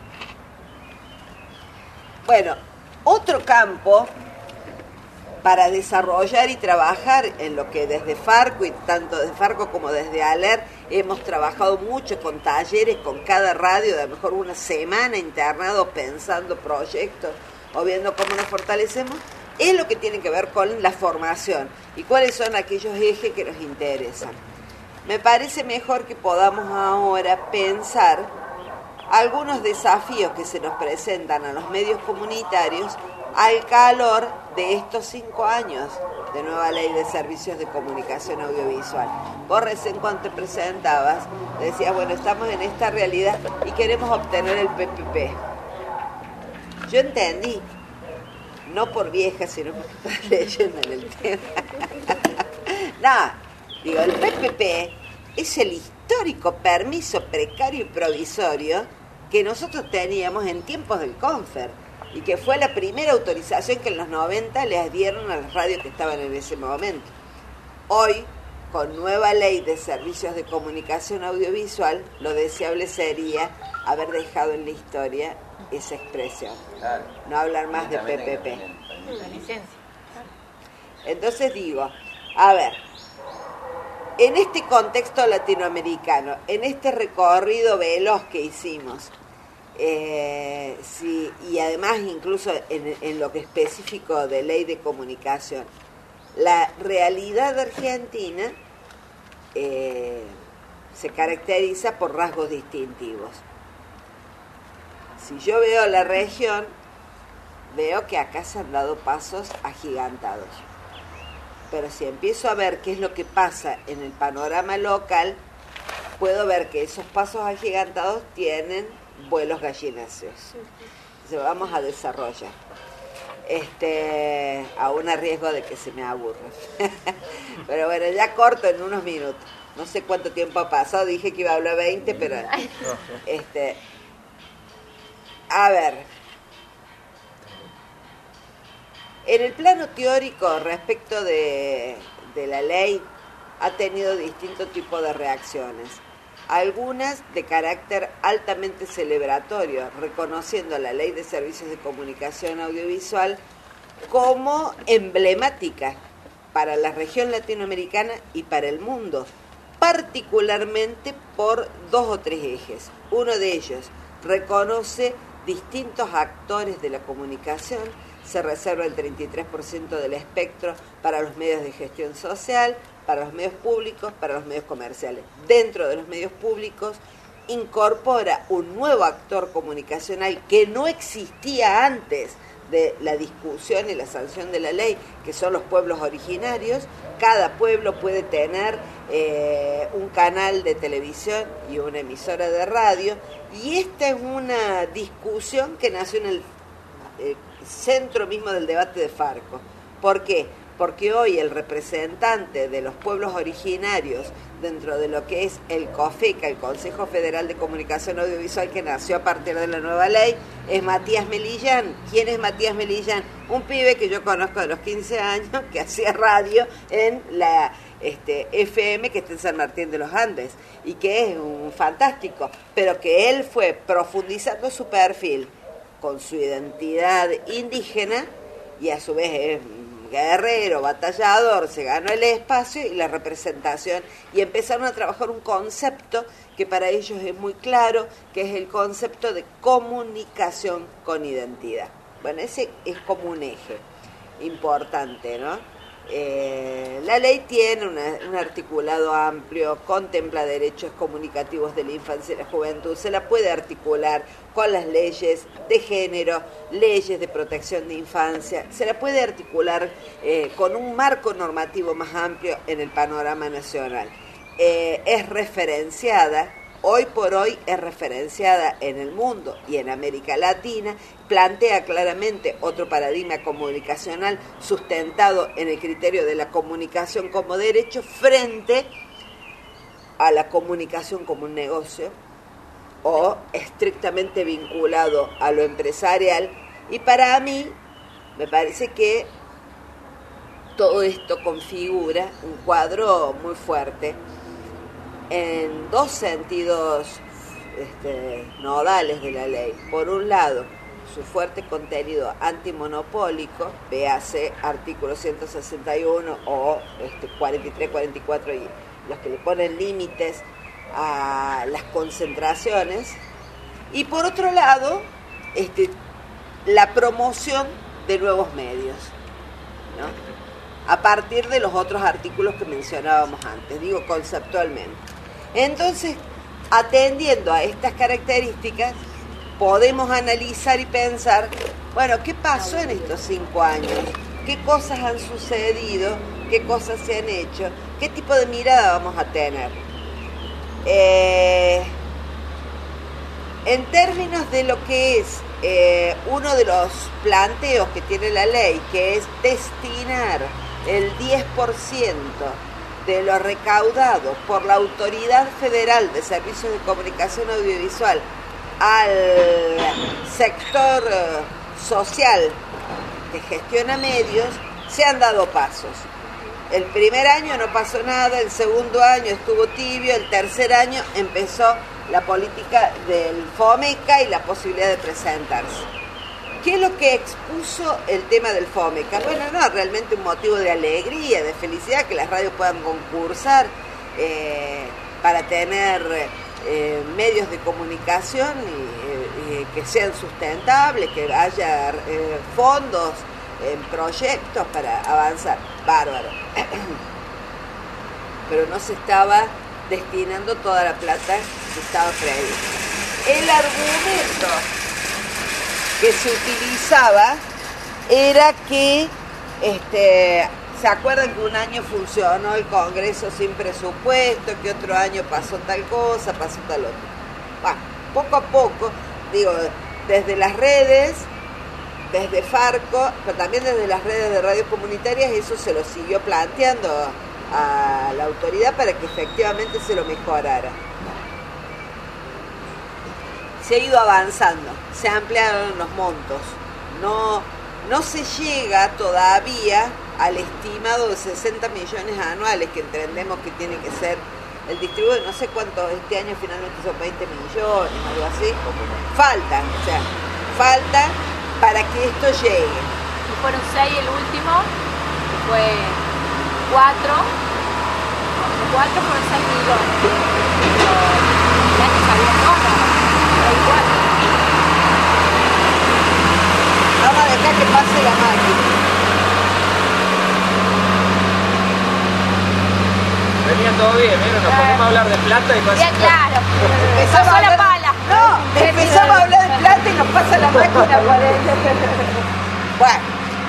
S1: Bueno, otro campo para desarrollar y trabajar en lo que desde Farco, y tanto desde Farco como desde ALER, hemos trabajado mucho con talleres, con cada radio, de a lo mejor una semana internado pensando proyectos o viendo cómo nos fortalecemos, es lo que tiene que ver con la formación y cuáles son aquellos ejes que nos interesan. Me parece mejor que podamos ahora pensar algunos desafíos que se nos presentan a los medios comunitarios al calor de estos 5 años de nueva ley de servicios de comunicación audiovisual. Vos recién cuando te presentabas decías, bueno, estamos en esta realidad y queremos obtener el PPP. Yo entendí, no por vieja, sino porque estás leyendo en el tema. Digo, el PPP es el histórico permiso precario y provisorio que nosotros teníamos en tiempos del Confer y que fue la primera autorización que en los 90 les dieron a las radios que estaban en ese momento. Hoy, con nueva ley de servicios de comunicación audiovisual, lo deseable sería haber dejado en la historia esa expresión, claro, no hablar más de PPP.
S5: La licencia.
S1: Entonces digo, a ver, en este contexto latinoamericano, en este recorrido veloz que hicimos, sí, y además incluso en lo que es específico de ley de comunicación, la realidad argentina se caracteriza por rasgos distintivos. Si yo veo la región, veo que acá se han dado pasos agigantados. Pero si empiezo a ver qué es lo que pasa en el panorama local, puedo ver que esos pasos agigantados tienen vuelos gallináceos. Entonces vamos a desarrollar. Aún a riesgo de que se me aburra. Pero bueno, ya corto en unos minutos. No sé cuánto tiempo ha pasado, dije que iba a hablar 20, pero... A ver, en el plano teórico respecto de la ley ha tenido distintos tipos de reacciones, algunas de carácter altamente celebratorio, reconociendo la ley de servicios de comunicación audiovisual como emblemática para la región latinoamericana y para el mundo, particularmente por 2 o 3 ejes. Uno de ellos reconoce distintos actores de la comunicación, se reserva el 33% del espectro para los medios de gestión social, para los medios públicos, para los medios comerciales. Dentro de los medios públicos incorpora un nuevo actor comunicacional que no existía antes de la discusión y la sanción de la ley, que son los pueblos originarios. Cada pueblo puede tener un canal de televisión y una emisora de radio, y esta es una discusión que nació en el centro mismo del debate de Farco. ¿Por qué? porque hoy el representante de los pueblos originarios dentro de lo que es el COFECA, el Consejo Federal de Comunicación Audiovisual, que nació a partir de la nueva ley, es Matías Melillán. ¿Quién es Matías Melillán? Un pibe que yo conozco de los 15 años, que hacía radio en la FM que está en San Martín de los Andes, y que es un fantástico, pero que él fue profundizando su perfil con su identidad indígena, y a su vez es guerrero, batallador, se ganó el espacio y la representación, y empezaron a trabajar un concepto que para ellos es muy claro, que es el concepto de comunicación con identidad. Bueno, ese es como un eje importante, ¿no? La ley tiene un articulado amplio, contempla derechos comunicativos de la infancia y la juventud, se la puede articular con las leyes de género, leyes de protección de infancia, se la puede articular con un marco normativo más amplio en el panorama nacional. Es referenciada, hoy por hoy es referenciada en el mundo y en América Latina, plantea claramente otro paradigma comunicacional sustentado en el criterio de la comunicación como derecho frente a la comunicación como un negocio o estrictamente vinculado a lo empresarial, y para mí me parece que todo esto configura un cuadro muy fuerte en dos sentidos nodales de la ley. Por un lado, su fuerte contenido antimonopólico, véase artículo 161 o 43, 44 y los que le ponen límites a las concentraciones, y por otro lado, la promoción de nuevos medios, ¿no? A partir de los otros artículos que mencionábamos antes, digo conceptualmente. Entonces, atendiendo a estas características, podemos analizar y pensar, bueno, ¿qué pasó en estos 5 años? ¿Qué cosas han sucedido? ¿Qué cosas se han hecho? ¿Qué tipo de mirada vamos a tener? En términos de lo que es uno de los planteos que tiene la ley, que es destinar el 10% de lo recaudado por la Autoridad Federal de Servicios de Comunicación Audiovisual al sector social que gestiona medios, se han dado pasos. El primer año no pasó nada, el segundo año estuvo tibio, el tercer año empezó la política del FOMECA y la posibilidad de presentarse. ¿Qué es lo que expuso el tema del FOMECA? Bueno, no, realmente un motivo de alegría, de felicidad, que las radios puedan concursar para tener medios de comunicación y que sean sustentables, que haya fondos en proyectos para avanzar. Bárbaro. Pero no se estaba destinando toda la plata que estaba prevista. El argumento que se utilizaba era que, ¿se acuerdan que un año funcionó el Congreso sin presupuesto, que otro año pasó tal cosa, pasó tal otra? Bueno, poco a poco, digo, desde las redes, desde Farco, pero también desde las redes de radios comunitarias, eso se lo siguió planteando a la autoridad para que efectivamente se lo mejorara. Se ha ido avanzando, se ampliaron los montos, no se llega todavía al estimado de 60 millones anuales que entendemos que tiene que ser el distribuidor, no sé cuánto, este año finalmente son 20 millones, algo así, falta para que esto llegue.
S3: Y fueron 6 el último, que fue 4 fueron 6 millones, pero el año salió igual.
S1: Vamos a dejar que pase la máquina.
S4: Venía todo bien, ¿eh? Nos ponemos a hablar de plata y pasa.
S3: Ya, claro.
S1: Empezamos
S3: Pasó
S1: a
S3: la
S1: hablar-
S3: pala.
S1: No, empezamos a hablar de plata y nos pasa la máquina por ahí. Bueno,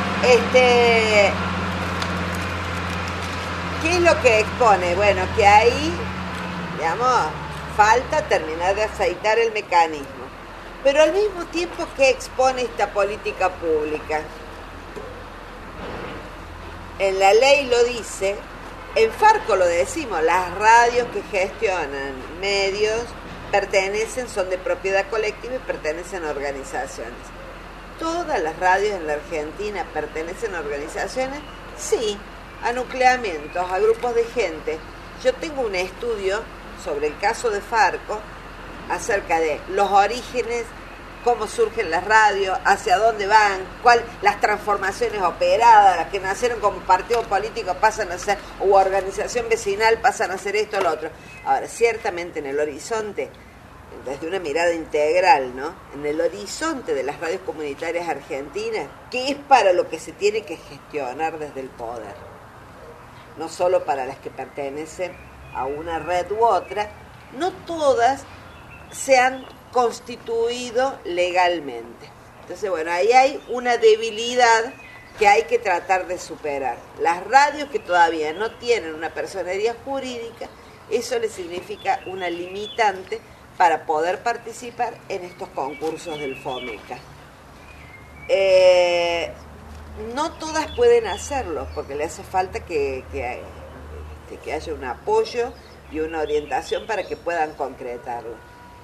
S1: ¿qué es lo que expone? Bueno, que ahí, digamos, falta terminar de aceitar el mecanismo. Pero al mismo tiempo, ¿qué expone esta política pública? en la ley lo dice, en Farco lo decimos, las radios que gestionan medios son de propiedad colectiva y pertenecen a organizaciones. ¿Todas las radios en la Argentina pertenecen a organizaciones? Sí, a nucleamientos, a grupos de gente. Yo tengo un estudio sobre el caso de Farco, acerca de los orígenes, cómo surgen las radios, hacia dónde van, las transformaciones operadas, las que nacieron como partido político pasan a ser, o organización vecinal pasan a ser esto o lo otro. Ahora, ciertamente en el horizonte, desde una mirada integral, ¿no? En el horizonte de las radios comunitarias argentinas, que es para lo que se tiene que gestionar desde el poder, no solo para las que pertenecen a una red u otra, no todas se han constituido legalmente. Entonces, bueno, ahí hay una debilidad que hay que tratar de superar. Las radios que todavía no tienen una personería jurídica, eso les significa una limitante para poder participar en estos concursos del FOMECA. No todas pueden hacerlo, porque le hace falta que haya un apoyo y una orientación para que puedan concretarlo.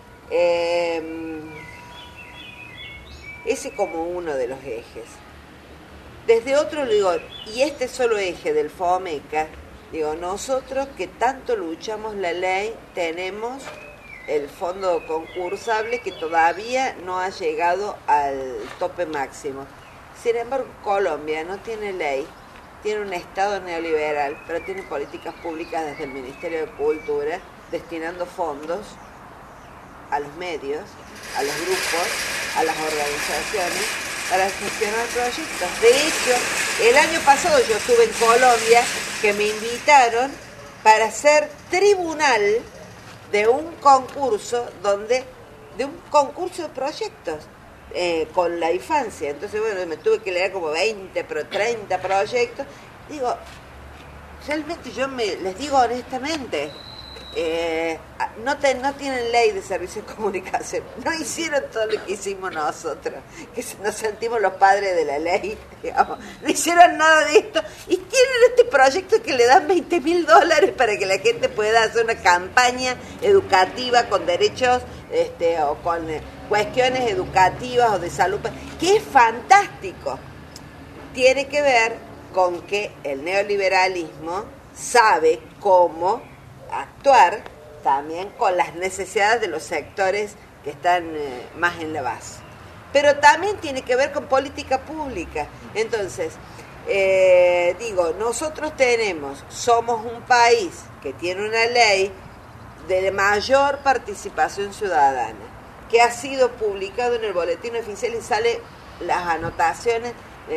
S1: Ese como uno de los ejes. Desde otro, digo, y este solo eje del FOMECA, digo, nosotros que tanto luchamos la ley, tenemos el fondo concursable que todavía no ha llegado al tope máximo. Sin embargo, Colombia no tiene ley, tiene un Estado neoliberal, pero tiene políticas públicas desde el Ministerio de Cultura, destinando fondos a los medios, a los grupos, a las organizaciones, para gestionar proyectos. De hecho, el año pasado yo estuve en Colombia, que me invitaron para ser tribunal de un concurso de un concurso de proyectos con la infancia. Entonces, bueno, me tuve que leer como 30 proyectos. Digo, realmente les digo honestamente, no tienen ley de servicios de comunicación, no hicieron todo lo que hicimos nosotros, que nos sentimos los padres de la ley, digamos, no hicieron nada de esto, y tienen este proyecto que le dan $20.000 para que la gente pueda hacer una campaña educativa con derechos o con cuestiones educativas o de salud, que es fantástico. Tiene que ver con que el neoliberalismo sabe cómo actuar también con las necesidades de los sectores que están más en la base. Pero también tiene que ver con política pública. Entonces, nosotros somos un país que tiene una ley de mayor participación ciudadana, que ha sido publicado en el boletín oficial y sale las anotaciones.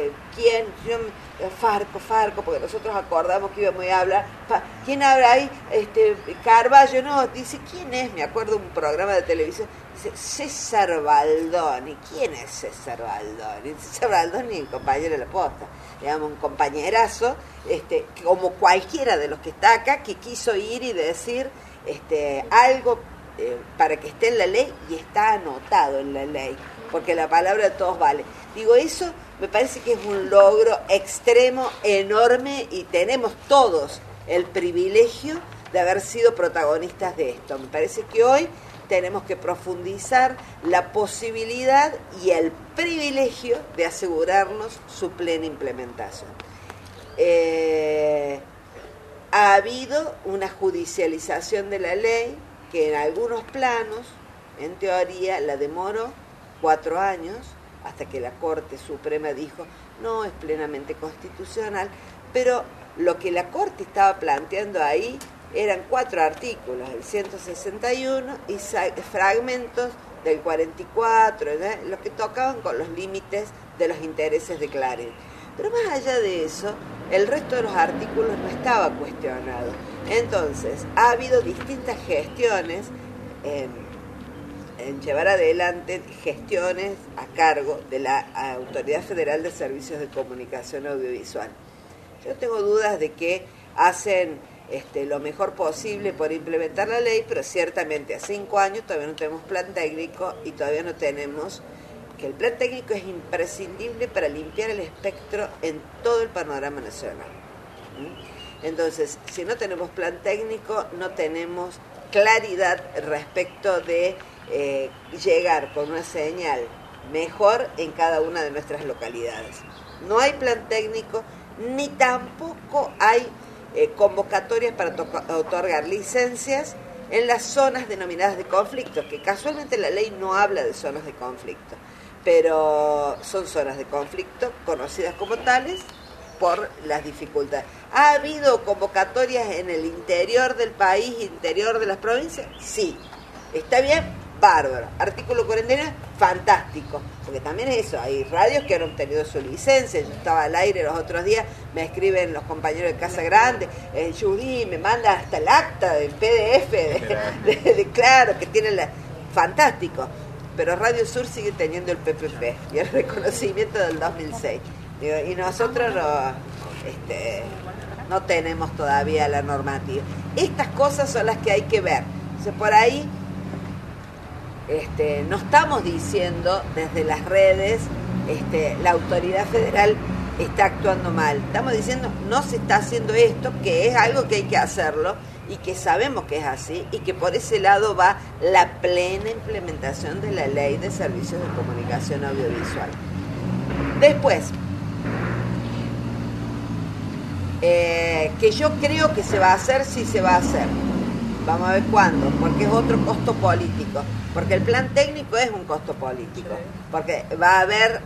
S1: Farco, porque nosotros acordamos que íbamos a hablar, ¿quién habla ahí? Carballo, no, dice, ¿quién es? Me acuerdo de un programa de televisión, dice, César Baldoni. ¿Quién es César Baldoni? César Baldoni es el compañero de la posta, digamos, un compañerazo, como cualquiera de los que está acá, que quiso ir y decir algo para que esté en la ley, y está anotado en la ley, porque la palabra de todos vale. Digo, eso me parece que es un logro extremo, enorme, y tenemos todos el privilegio de haber sido protagonistas de esto. Me parece que hoy tenemos que profundizar la posibilidad y el privilegio de asegurarnos su plena implementación. Ha habido una judicialización de la ley que en algunos planos, en teoría, la demoró 4 años, hasta que la Corte Suprema dijo, no, es plenamente constitucional, pero lo que la Corte estaba planteando ahí eran 4 artículos, el 161 y fragmentos del 44, ¿no? Los que tocaban con los límites de los intereses de Clarín. Pero más allá de eso, el resto de los artículos no estaba cuestionado. Entonces, ha habido distintas gestiones en llevar adelante gestiones a cargo de la Autoridad Federal de Servicios de Comunicación Audiovisual. Yo tengo dudas de que hacen lo mejor posible por implementar la ley, pero ciertamente a 5 años todavía no tenemos plan técnico y todavía no tenemos, que el plan técnico es imprescindible para limpiar el espectro en todo el panorama nacional. Entonces, si no tenemos plan técnico, no tenemos claridad respecto de llegar con una señal mejor en cada una de nuestras localidades. No hay plan técnico, ni tampoco hay convocatorias para otorgar licencias en las zonas denominadas de conflicto, que casualmente la ley no habla de zonas de conflicto, pero son zonas de conflicto conocidas como tales por las dificultades. ¿Ha habido convocatorias en el interior del país, interior de las provincias? Sí. ¿Está bien? Bárbaro. Artículo 49, fantástico. Porque también es eso, hay radios que han obtenido su licencia. Yo estaba al aire los otros días, me escriben los compañeros de Casa Grande, Judy me manda hasta el acta del PDF, claro, que tienen fantástico. Pero Radio Sur sigue teniendo el PPP y el reconocimiento del 2006. Y nosotros no tenemos todavía la normativa. Estas cosas son las que hay que ver. Entonces, por ahí no estamos diciendo desde las redes la autoridad federal está actuando mal. Estamos diciendo no se está haciendo esto, que es algo que hay que hacerlo y que sabemos que es así y que por ese lado va la plena implementación de la Ley de Servicios de Comunicación Audiovisual. Después, que yo creo que se va a hacer, sí se va a hacer. Vamos a ver cuándo, porque es otro costo político, porque el plan técnico es un costo político, porque va a haber,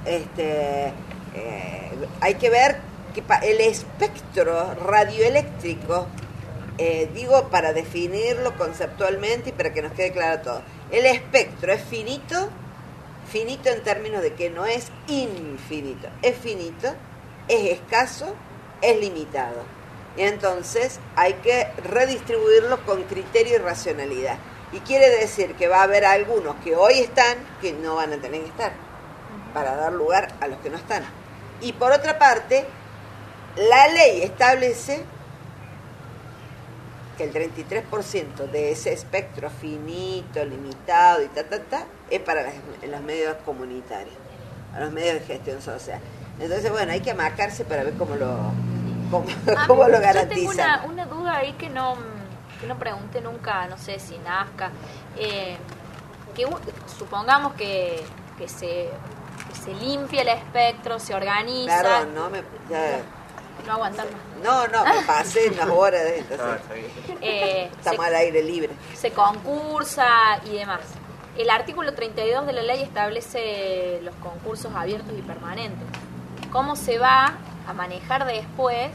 S1: hay que ver que el espectro radioeléctrico, digo para definirlo conceptualmente y para que nos quede claro todo, el espectro es finito en términos de que no es infinito, es finito, es escaso, es limitado. Y entonces hay que redistribuirlo con criterio y racionalidad. Y quiere decir que va a haber algunos que hoy están, que no van a tener que estar, para dar lugar a los que no están. Y por otra parte, la ley establece que el 33% de ese espectro finito, limitado y es para los medios comunitarios, a los medios de gestión social. Entonces, bueno, hay que amacarse para ver cómo lo garantizan.
S3: Yo tengo una duda ahí que no pregunté nunca, no sé si Nazca, que supongamos que se limpia el espectro, se organiza.
S1: Perdón,
S3: no aguantar más.
S1: No, me pasé unas horas de esto. Estamos al aire libre.
S3: Se concursa y demás. El artículo 32 de la ley establece los concursos abiertos y permanentes. ¿Cómo se va a manejar después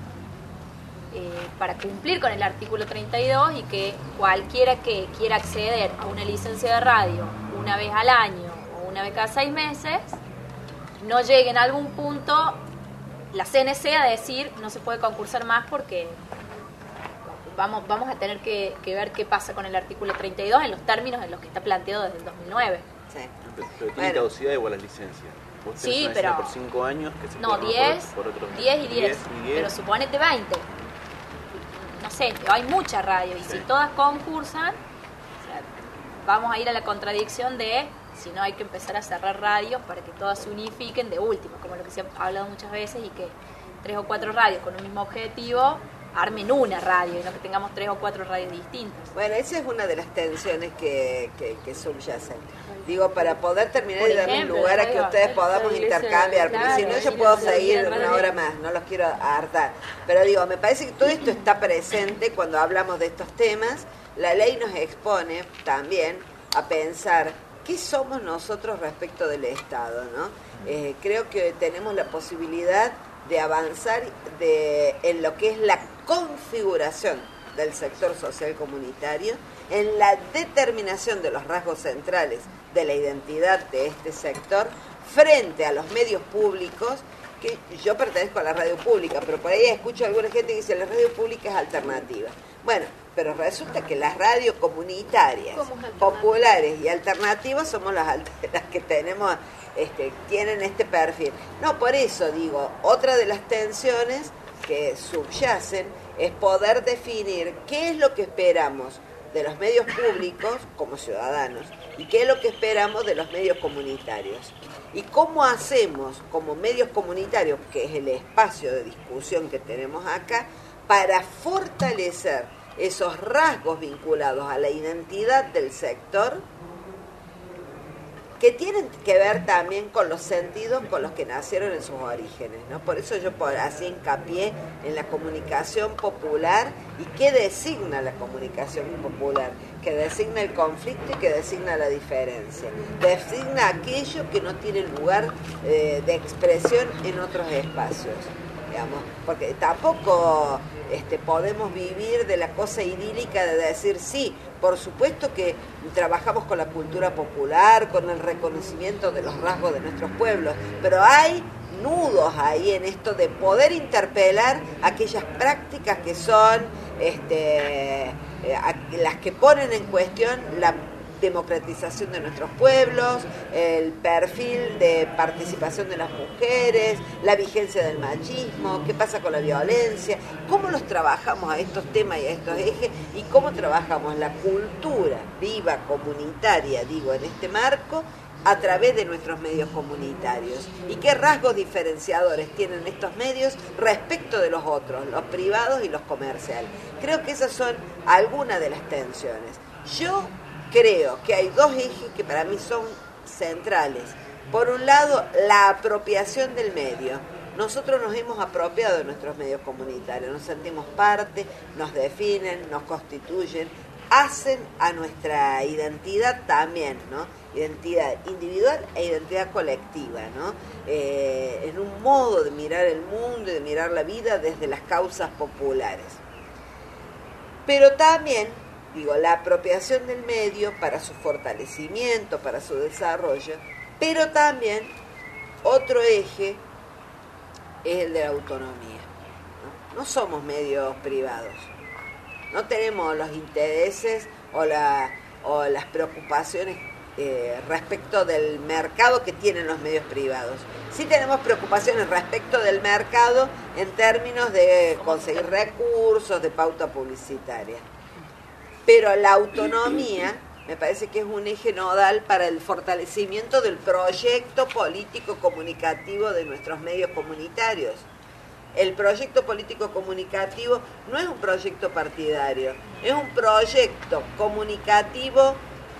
S3: para cumplir con el artículo 32 y que cualquiera que quiera acceder a una licencia de radio una vez al año o una vez cada 6 meses no llegue en algún punto la CNC a decir no se puede concursar más porque vamos a tener que ver qué pasa con el artículo 32 en los términos en los que está planteado desde el 2009?
S6: Sí. Pero tiene caducidad igual las licencias.
S3: Sí, pero
S6: por 5 años que se
S3: no, 10
S6: por otros
S3: 10 y 10, pero suponete 20. No sé, hay mucha radio y si todas concursan, o sea, vamos a ir a la contradicción de si no hay que empezar a cerrar radios para que todas se unifiquen de último, como lo que se ha hablado muchas veces y que 3 o 4 radios con un mismo objetivo armen una radio y no que tengamos 3 o 4 radios distintas.
S1: Bueno, esa es una de las tensiones que subyacen. Digo, para poder terminar y darle lugar a que ustedes podamos intercambiar, porque si no yo puedo seguir una hora más, no los quiero hartar. Pero digo, me parece que todo esto está presente cuando hablamos de estos temas. La ley nos expone también a pensar qué somos nosotros respecto del Estado, ¿no? Creo que tenemos la posibilidad de avanzar en lo que es la configuración del sector social comunitario, en la determinación de los rasgos centrales de la identidad de este sector frente a los medios públicos, que yo pertenezco a la radio pública, pero por ahí escucho a alguna gente que dice la radio pública es alternativa. Bueno, pero resulta que las radios comunitarias, populares y alternativas somos las que tenemos, tienen este perfil. No, por eso digo, otra de las tensiones que subyacen es poder definir qué es lo que esperamos de los medios públicos como ciudadanos y qué es lo que esperamos de los medios comunitarios. Y cómo hacemos como medios comunitarios, que es el espacio de discusión que tenemos acá, para fortalecer esos rasgos vinculados a la identidad del sector, que tienen que ver también con los sentidos con los que nacieron en sus orígenes, ¿no? Por eso yo hacía hincapié en la comunicación popular y qué designa la comunicación popular, que designa el conflicto y que designa la diferencia, designa aquello que no tiene lugar de expresión en otros espacios, digamos, porque tampoco podemos vivir de la cosa idílica de decir sí, por supuesto que trabajamos con la cultura popular, con el reconocimiento de los rasgos de nuestros pueblos, pero hay nudos ahí en esto de poder interpelar aquellas prácticas que son las que ponen en cuestión la democratización de nuestros pueblos, el perfil de participación de las mujeres, la vigencia del machismo, qué pasa con la violencia, cómo los trabajamos a estos temas y a estos ejes y cómo trabajamos la cultura viva, comunitaria, digo, en este marco, a través de nuestros medios comunitarios y qué rasgos diferenciadores tienen estos medios respecto de los otros, los privados y los comerciales. Creo que esas son algunas de las tensiones. Yo creo que hay dos ejes que para mí son centrales. Por un lado, la apropiación del medio. Nosotros nos hemos apropiado de nuestros medios comunitarios, nos sentimos parte, nos definen, nos constituyen, hacen a nuestra identidad también, ¿no? Identidad individual e identidad colectiva, ¿no? En un modo de mirar el mundo y de mirar la vida desde las causas populares. Pero también, digo, la apropiación del medio para su fortalecimiento, para su desarrollo, pero también otro eje es el de la autonomía, ¿no? No somos medios privados, no tenemos los intereses o las preocupaciones respecto del mercado que tienen los medios privados. Sí tenemos preocupaciones respecto del mercado en términos de conseguir recursos, de pauta publicitaria. Pero la autonomía me parece que es un eje nodal para el fortalecimiento del proyecto político comunicativo de nuestros medios comunitarios. El proyecto político comunicativo no es un proyecto partidario, es un proyecto comunicativo,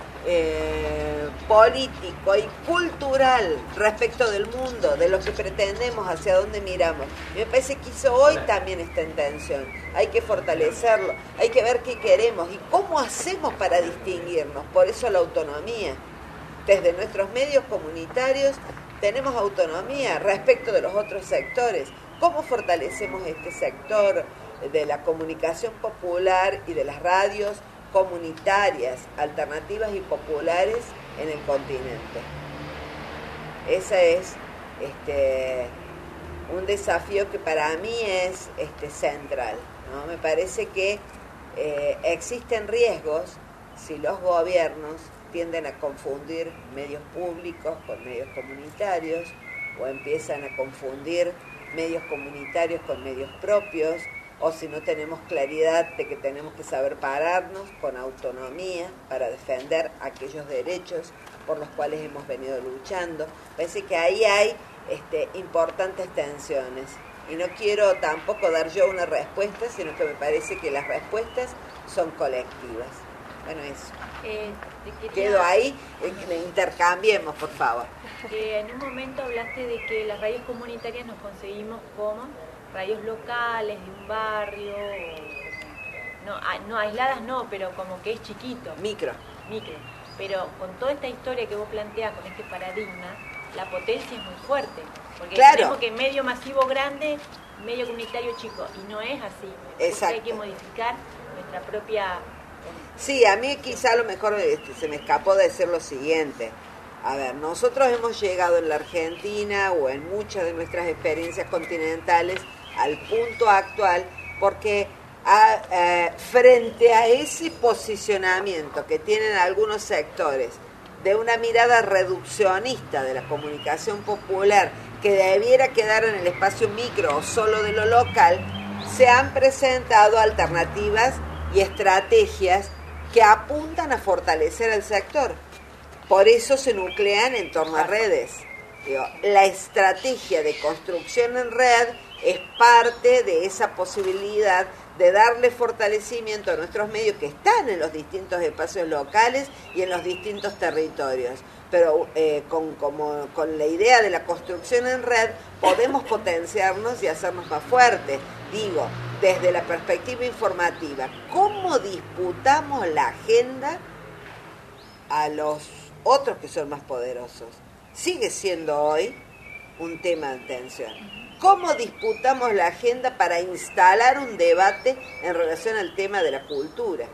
S1: político y cultural respecto del mundo, de lo que pretendemos, hacia dónde miramos. Me parece que eso hoy también está en tensión. Hay que fortalecerlo, hay que ver qué queremos y cómo hacemos para distinguirnos. Por eso la autonomía. Desde nuestros medios comunitarios tenemos autonomía respecto de los otros sectores. ¿Cómo fortalecemos este sector de la comunicación popular y de las radios comunitarias, alternativas y populares en el continente? Ese es un desafío que para mí es central, ¿no? Me parece que existen riesgos si los gobiernos tienden a confundir medios públicos con medios comunitarios o empiezan a confundir medios comunitarios con medios propios, o si no tenemos claridad de que tenemos que saber pararnos con autonomía para defender aquellos derechos por los cuales hemos venido luchando. Parece que ahí hay importantes tensiones y no quiero tampoco dar yo una respuesta, sino que me parece que las respuestas son colectivas. Bueno, eso. Quedo ahí, intercambiemos, por favor.
S5: En un momento hablaste de que las radios comunitarias nos conseguimos como radios locales de un barrio, no aisladas no, pero como que es chiquito. Micro. Pero con toda esta historia que vos planteás, con este paradigma, la potencia es muy fuerte. Porque tenemos que medio masivo grande, medio comunitario chico, y no es así. Exacto. Hay que modificar nuestra propia...
S1: Sí, a mí quizá a lo mejor se me escapó decir lo siguiente. A ver, nosotros hemos llegado en la Argentina o en muchas de nuestras experiencias continentales al punto actual porque frente a ese posicionamiento que tienen algunos sectores de una mirada reduccionista de la comunicación popular que debiera quedar en el espacio micro o solo de lo local, se han presentado alternativas y estrategias que apuntan a fortalecer al sector. Por eso se nuclean en torno a redes. Digo, la estrategia de construcción en red es parte de esa posibilidad de darle fortalecimiento a nuestros medios que están en los distintos espacios locales y en los distintos territorios. Pero con la idea de la construcción en red podemos potenciarnos y hacernos más fuertes. Digo, desde la perspectiva informativa, ¿cómo disputamos la agenda a los otros que son más poderosos? Sigue siendo hoy un tema de atención. ¿Cómo disputamos la agenda para instalar un debate en relación al tema de la cultura?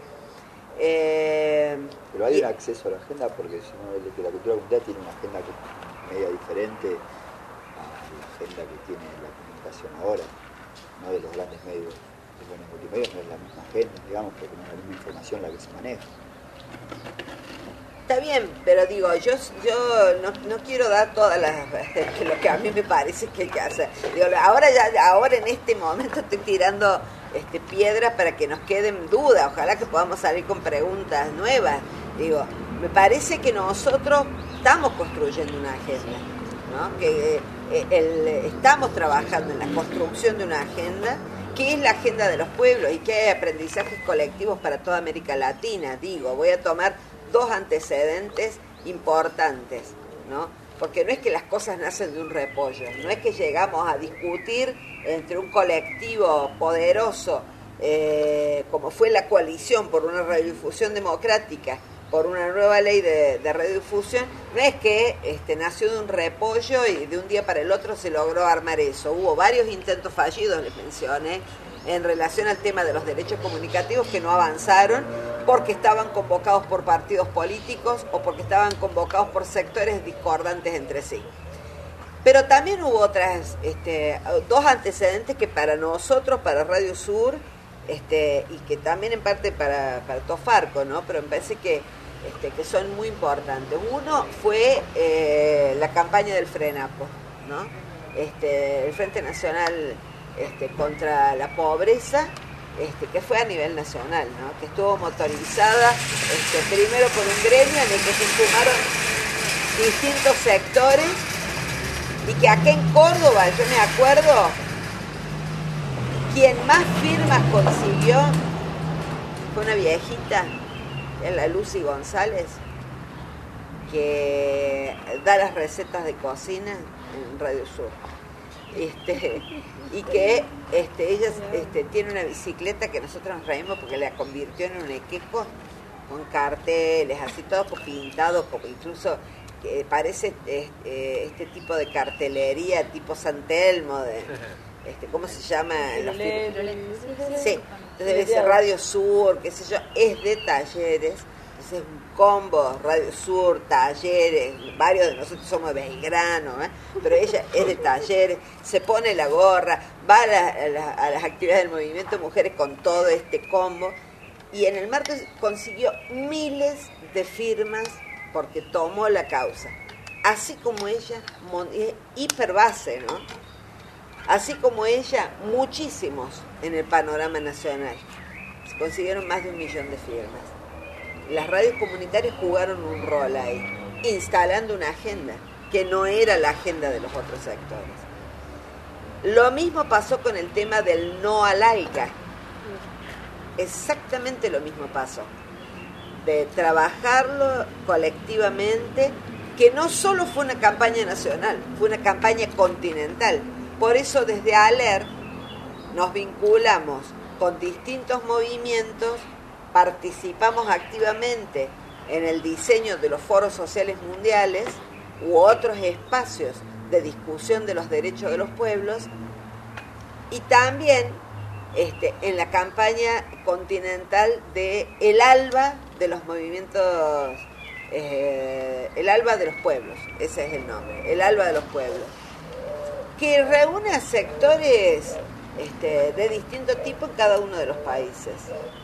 S7: Pero hay un acceso a la agenda, porque si no, que la cultura comunitaria tiene una agenda media diferente a la agenda que tiene la comunicación ahora, no de los grandes medios. Los multimedios no es la misma agenda, digamos, porque no es la misma información la que se maneja.
S1: Está bien, pero digo, yo no quiero dar todas lo que a mí me parece que hay que hacer. Digo, ahora en este momento estoy tirando piedras para que nos queden dudas. Ojalá que podamos salir con preguntas nuevas. Digo, me parece que nosotros estamos construyendo una agenda, ¿no? Que estamos trabajando en la construcción de una agenda que es la agenda de los pueblos y que hay aprendizajes colectivos para toda América Latina. Digo, voy a tomar dos antecedentes importantes, ¿no? Porque no es que las cosas nacen de un repollo, no es que llegamos a discutir entre un colectivo poderoso, como fue la coalición por una radiodifusión democrática, por una nueva ley de radiodifusión, no es que nació de un repollo y de un día para el otro se logró armar eso. Hubo varios intentos fallidos, les mencioné, en relación al tema de los derechos comunicativos que no avanzaron porque estaban convocados por partidos políticos o porque estaban convocados por sectores discordantes entre sí. Pero también hubo dos antecedentes que para nosotros, para Radio Sur, y que también en parte para Tofarco, ¿no? Pero me parece que son muy importantes. Uno fue la campaña del FRENAPO, ¿no? El Frente Nacional contra la Pobreza, que fue a nivel nacional, ¿no? Que estuvo motorizada primero por un gremio en el que se sumaron distintos sectores y que acá en Córdoba, yo me acuerdo, quien más firmas consiguió fue una viejita, la Lucy González, que da las recetas de cocina en Radio Sur. Y que ella tiene una bicicleta que nosotros nos reímos porque la convirtió en un equipo con carteles, así todo pintado, como incluso parece este tipo de cartelería tipo San Telmo, ¿cómo se llama? Sí, entonces dice Radio Sur, qué sé yo, es de talleres, es un combo, Radio Sur, talleres, varios de nosotros somos de Belgrano, pero ella es de talleres, se pone la gorra, va a las actividades del movimiento de mujeres con todo este combo, y en el martes consiguió miles de firmas porque tomó la causa, así como ella, hiperbase, ¿no? Así como ella, muchísimos en el panorama nacional. Se consiguieron más de 1 millón de firmas. Las radios comunitarias jugaron un rol ahí, instalando una agenda que no era la agenda de los otros sectores. Lo mismo pasó con el tema del no al ALCA. Exactamente lo mismo pasó. De trabajarlo colectivamente, que no solo fue una campaña nacional, fue una campaña continental. Por eso desde ALER nos vinculamos con distintos movimientos, participamos activamente en el diseño de los foros sociales mundiales u otros espacios de discusión de los derechos de los pueblos, y también en la campaña continental de el ALBA de los movimientos, el ALBA de los pueblos, ese es el nombre, el ALBA de los pueblos, que reúne a sectores de distinto tipo en cada uno de los países,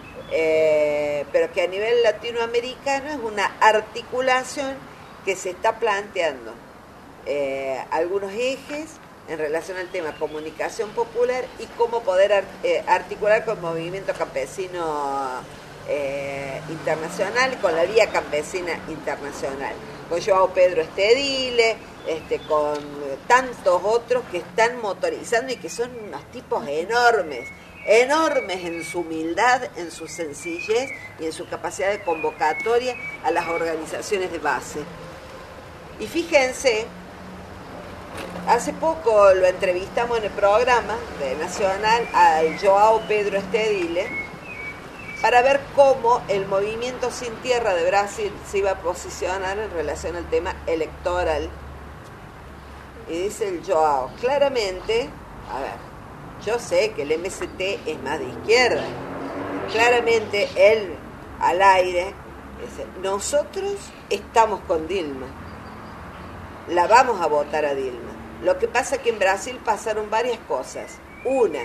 S1: pero que a nivel latinoamericano es una articulación que se está planteando algunos ejes en relación al tema comunicación popular y cómo poder articular con el movimiento campesino internacional, con la Vía Campesina Internacional, con Joao Pedro Estedile, con tantos otros que están motorizando y que son unos tipos enormes en su humildad, en su sencillez y en su capacidad de convocatoria a las organizaciones de base. Y fíjense, hace poco lo entrevistamos en el programa de Nacional al Joao Pedro Estedile para ver cómo el movimiento Sin Tierra de Brasil se iba a posicionar en relación al tema electoral. Y dice el Joao, claramente, a ver, yo sé que el MST es más de izquierda, claramente él al aire dice, nosotros estamos con Dilma, la vamos a votar a Dilma. Lo que pasa es que en Brasil pasaron varias cosas. Una,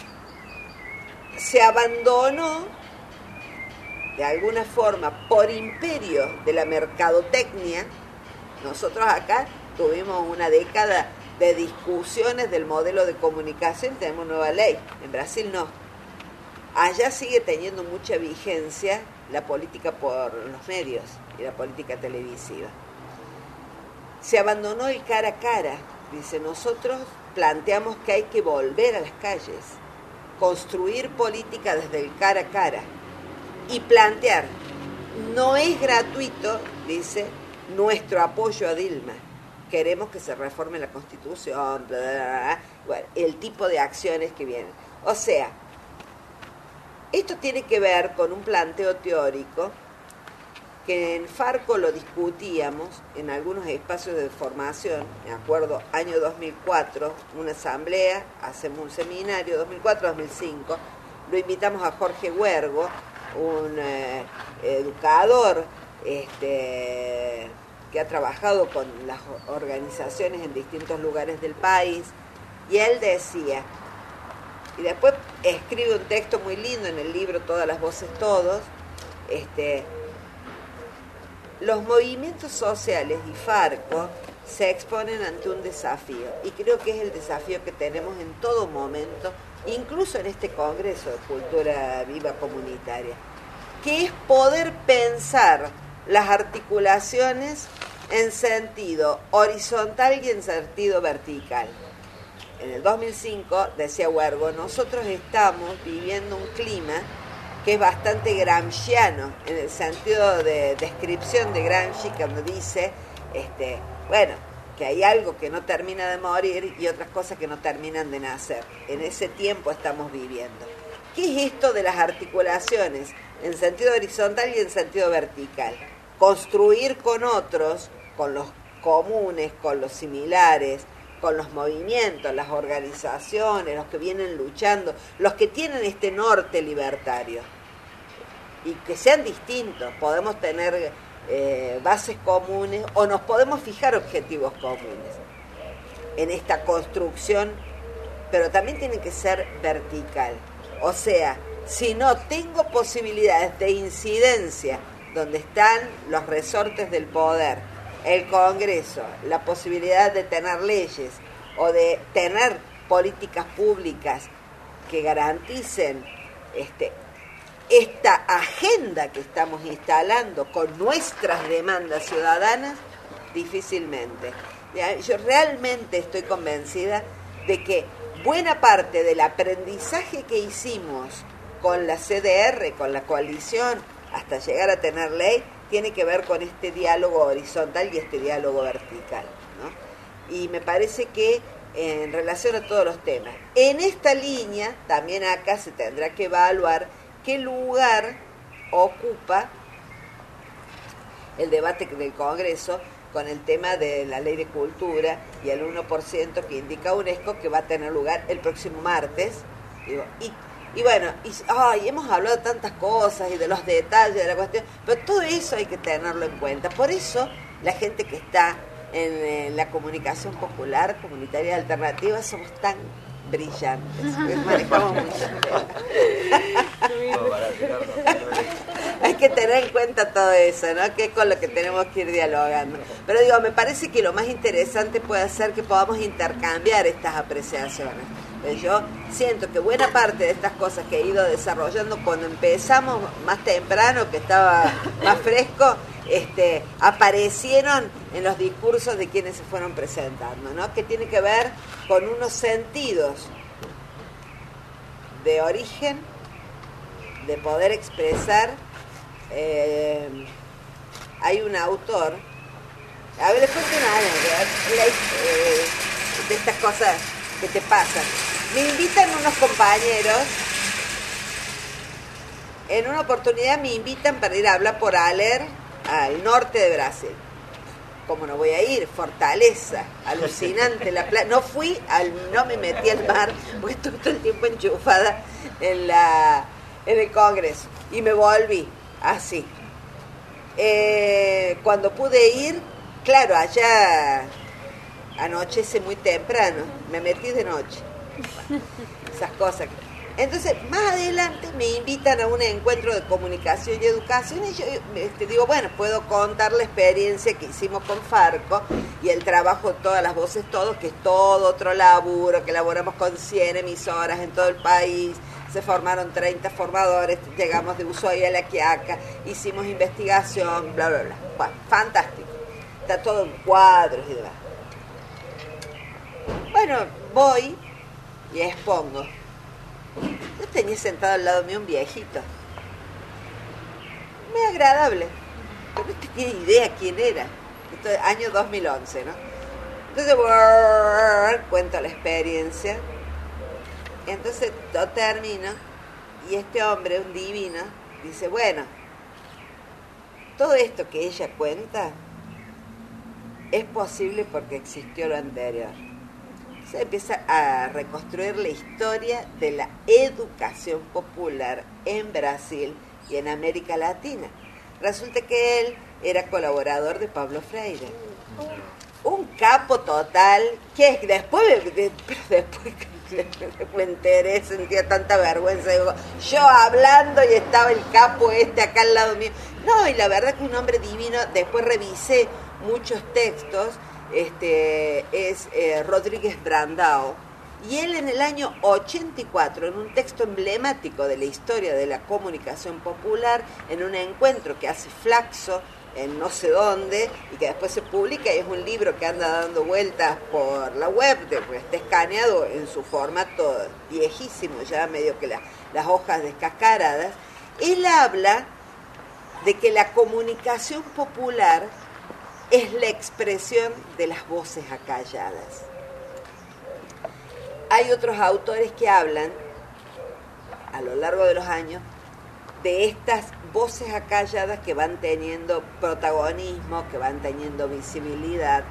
S1: se abandonó de alguna forma por imperio de la mercadotecnia. Nosotros acá tuvimos una década de discusiones del modelo de comunicación, tenemos nueva ley, en Brasil no. Allá sigue teniendo mucha vigencia la política por los medios y la política televisiva. Se abandonó el cara a cara, dice, nosotros planteamos que hay que volver a las calles, construir política desde el cara a cara y plantear, no es gratuito, dice, nuestro apoyo a Dilma. Queremos que se reforme la Constitución, bla, bla, bla. Bueno, el tipo de acciones que vienen. O sea, esto tiene que ver con un planteo teórico que en Farco lo discutíamos en algunos espacios de formación. Me acuerdo, año 2004, una asamblea, hacemos un seminario, 2004-2005, lo invitamos a Jorge Huergo, un educador, que ha trabajado con las organizaciones en distintos lugares del país, y él decía, y después escribe un texto muy lindo en el libro Todas las voces todos, los movimientos sociales y Farco se exponen ante un desafío, y creo que es el desafío que tenemos en todo momento, incluso en este Congreso de Cultura Viva Comunitaria, que es poder pensar las articulaciones en sentido horizontal y en sentido vertical. En el 2005, decía Huergo, nosotros estamos viviendo un clima que es bastante gramsciano, en el sentido de descripción de Gramsci, cuando dice, bueno, que hay algo que no termina de morir y otras cosas que no terminan de nacer. En ese tiempo estamos viviendo. ¿Qué es esto de las articulaciones en sentido horizontal y en sentido vertical? Construir con otros, con los comunes, con los similares, con los movimientos, las organizaciones, los que vienen luchando, los que tienen este norte libertario, y que sean distintos. Podemos tener bases comunes o nos podemos fijar objetivos comunes en esta construcción, pero también tiene que ser vertical. O sea, si no tengo posibilidades de incidencia donde están los resortes del poder, el Congreso, la posibilidad de tener leyes o de tener políticas públicas que garanticen esta agenda que estamos instalando con nuestras demandas ciudadanas, difícilmente. Yo realmente estoy convencida de que buena parte del aprendizaje que hicimos con la CDR, con la coalición, hasta llegar a tener ley, tiene que ver con este diálogo horizontal y este diálogo vertical, ¿no? Y me parece que en relación a todos los temas, en esta línea, también acá se tendrá que evaluar qué lugar ocupa el debate del Congreso con el tema de la Ley de Cultura y el 1% que indica UNESCO, que va a tener lugar el próximo martes. Y bueno, hemos hablado de tantas cosas y de los detalles de la cuestión, pero todo eso hay que tenerlo en cuenta. Por eso la gente que está en la comunicación popular, comunitaria alternativa, somos tan brillantes, manejamos muchos temas. Hay que tener en cuenta todo eso, ¿no? Que es con lo que tenemos que ir dialogando. Pero digo, me parece que lo más interesante puede ser que podamos intercambiar estas apreciaciones. Yo siento que buena parte de estas cosas que he ido desarrollando cuando empezamos más temprano, que estaba más fresco, aparecieron en los discursos de quienes se fueron presentando, ¿no? Que tiene que ver con unos sentidos de origen, de poder expresar. Hay un autor, a ver, les cuento una anécdota de estas cosas que te pasan. Me invitan unos compañeros, en una oportunidad me invitan para ir a hablar por Aller al norte de Brasil. ¿Cómo no voy a ir? Fortaleza, alucinante la playa. No me metí al mar, porque estuve todo el tiempo enchufada en el Congreso. Y me volví así. Cuando pude ir, claro, allá anochece muy temprano, me metí de noche. Esas cosas. Entonces, más adelante me invitan a un encuentro de comunicación y educación y yo digo, bueno, puedo contar la experiencia que hicimos con Farco y el trabajo de todas las voces, todo, que es todo otro laburo, que elaboramos con 100 emisoras en todo el país, se formaron 30 formadores, llegamos de Ushuaia a La Quiaca, hicimos investigación, bla, bla, bla. Bueno, fantástico. Está todo en cuadros y demás. Bueno, voy y expongo. Yo tenía sentado al lado mío un viejito, muy agradable, pero no tenía idea quién era. Esto es año 2011, ¿no? Entonces, cuento la experiencia. Entonces, yo termino y este hombre, un divino, dice, bueno, todo esto que ella cuenta es posible porque existió lo anterior. Se empieza a reconstruir la historia de la educación popular en Brasil y en América Latina. Resulta que él era colaborador de Pablo Freire. Un capo total, que después me enteré, sentía tanta vergüenza. Digo, yo hablando y estaba el capo acá al lado mío. No, y la verdad que un hombre divino. Después revisé muchos textos. Es Rodríguez Brandao, y él en el año 84, en un texto emblemático de la historia de la comunicación popular, en un encuentro que hace Flaxo en no sé dónde, y que después se publica, y es un libro que anda dando vueltas por la web, pues está escaneado en su formato viejísimo, ya medio que las hojas descascaradas. Él habla de que la comunicación popular es la expresión de las voces acalladas. Hay otros autores que hablan, a lo largo de los años, de estas voces acalladas que van teniendo protagonismo, que van teniendo visibilidad.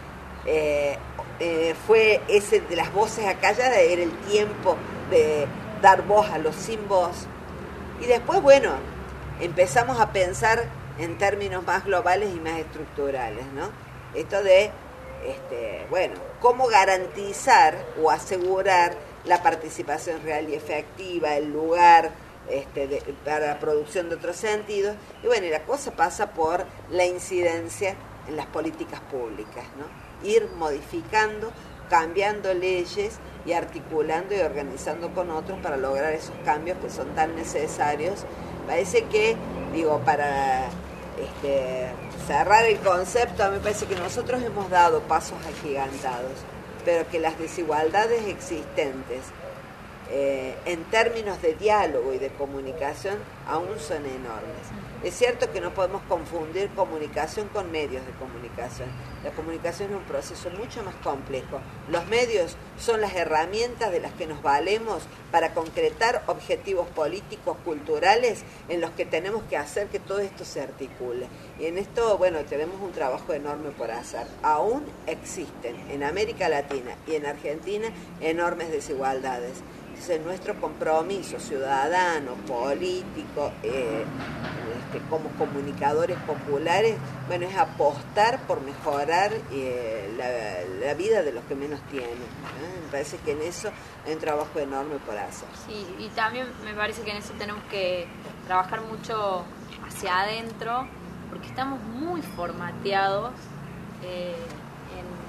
S1: Fue ese de las voces acalladas, era el tiempo de dar voz a los sin voz. Y después, bueno, empezamos a pensar en términos más globales y más estructurales, ¿no? Esto de, cómo garantizar o asegurar la participación real y efectiva, el lugar para la producción de otros sentidos. Y bueno, y la cosa pasa por la incidencia en las políticas públicas, ¿no? Ir modificando, cambiando leyes y articulando y organizando con otros para lograr esos cambios que son tan necesarios. Parece que, para cerrar el concepto, a mí me parece que nosotros hemos dado pasos agigantados, pero que las desigualdades existentes en términos de diálogo y de comunicación aún son enormes. Es cierto que no podemos confundir comunicación con medios de comunicación. La comunicación es un proceso mucho más complejo. Los medios son las herramientas de las que nos valemos para concretar objetivos políticos, culturales, en los que tenemos que hacer que todo esto se articule. Y en esto, tenemos un trabajo enorme por hacer. Aún existen en América Latina y en Argentina enormes desigualdades. Entonces, nuestro compromiso ciudadano, político, como comunicadores populares, es apostar por mejorar la vida de los que menos tienen. Me parece que en eso hay un trabajo enorme por hacer.
S3: Sí, y también me parece que en eso tenemos que trabajar mucho hacia adentro, porque estamos muy formateados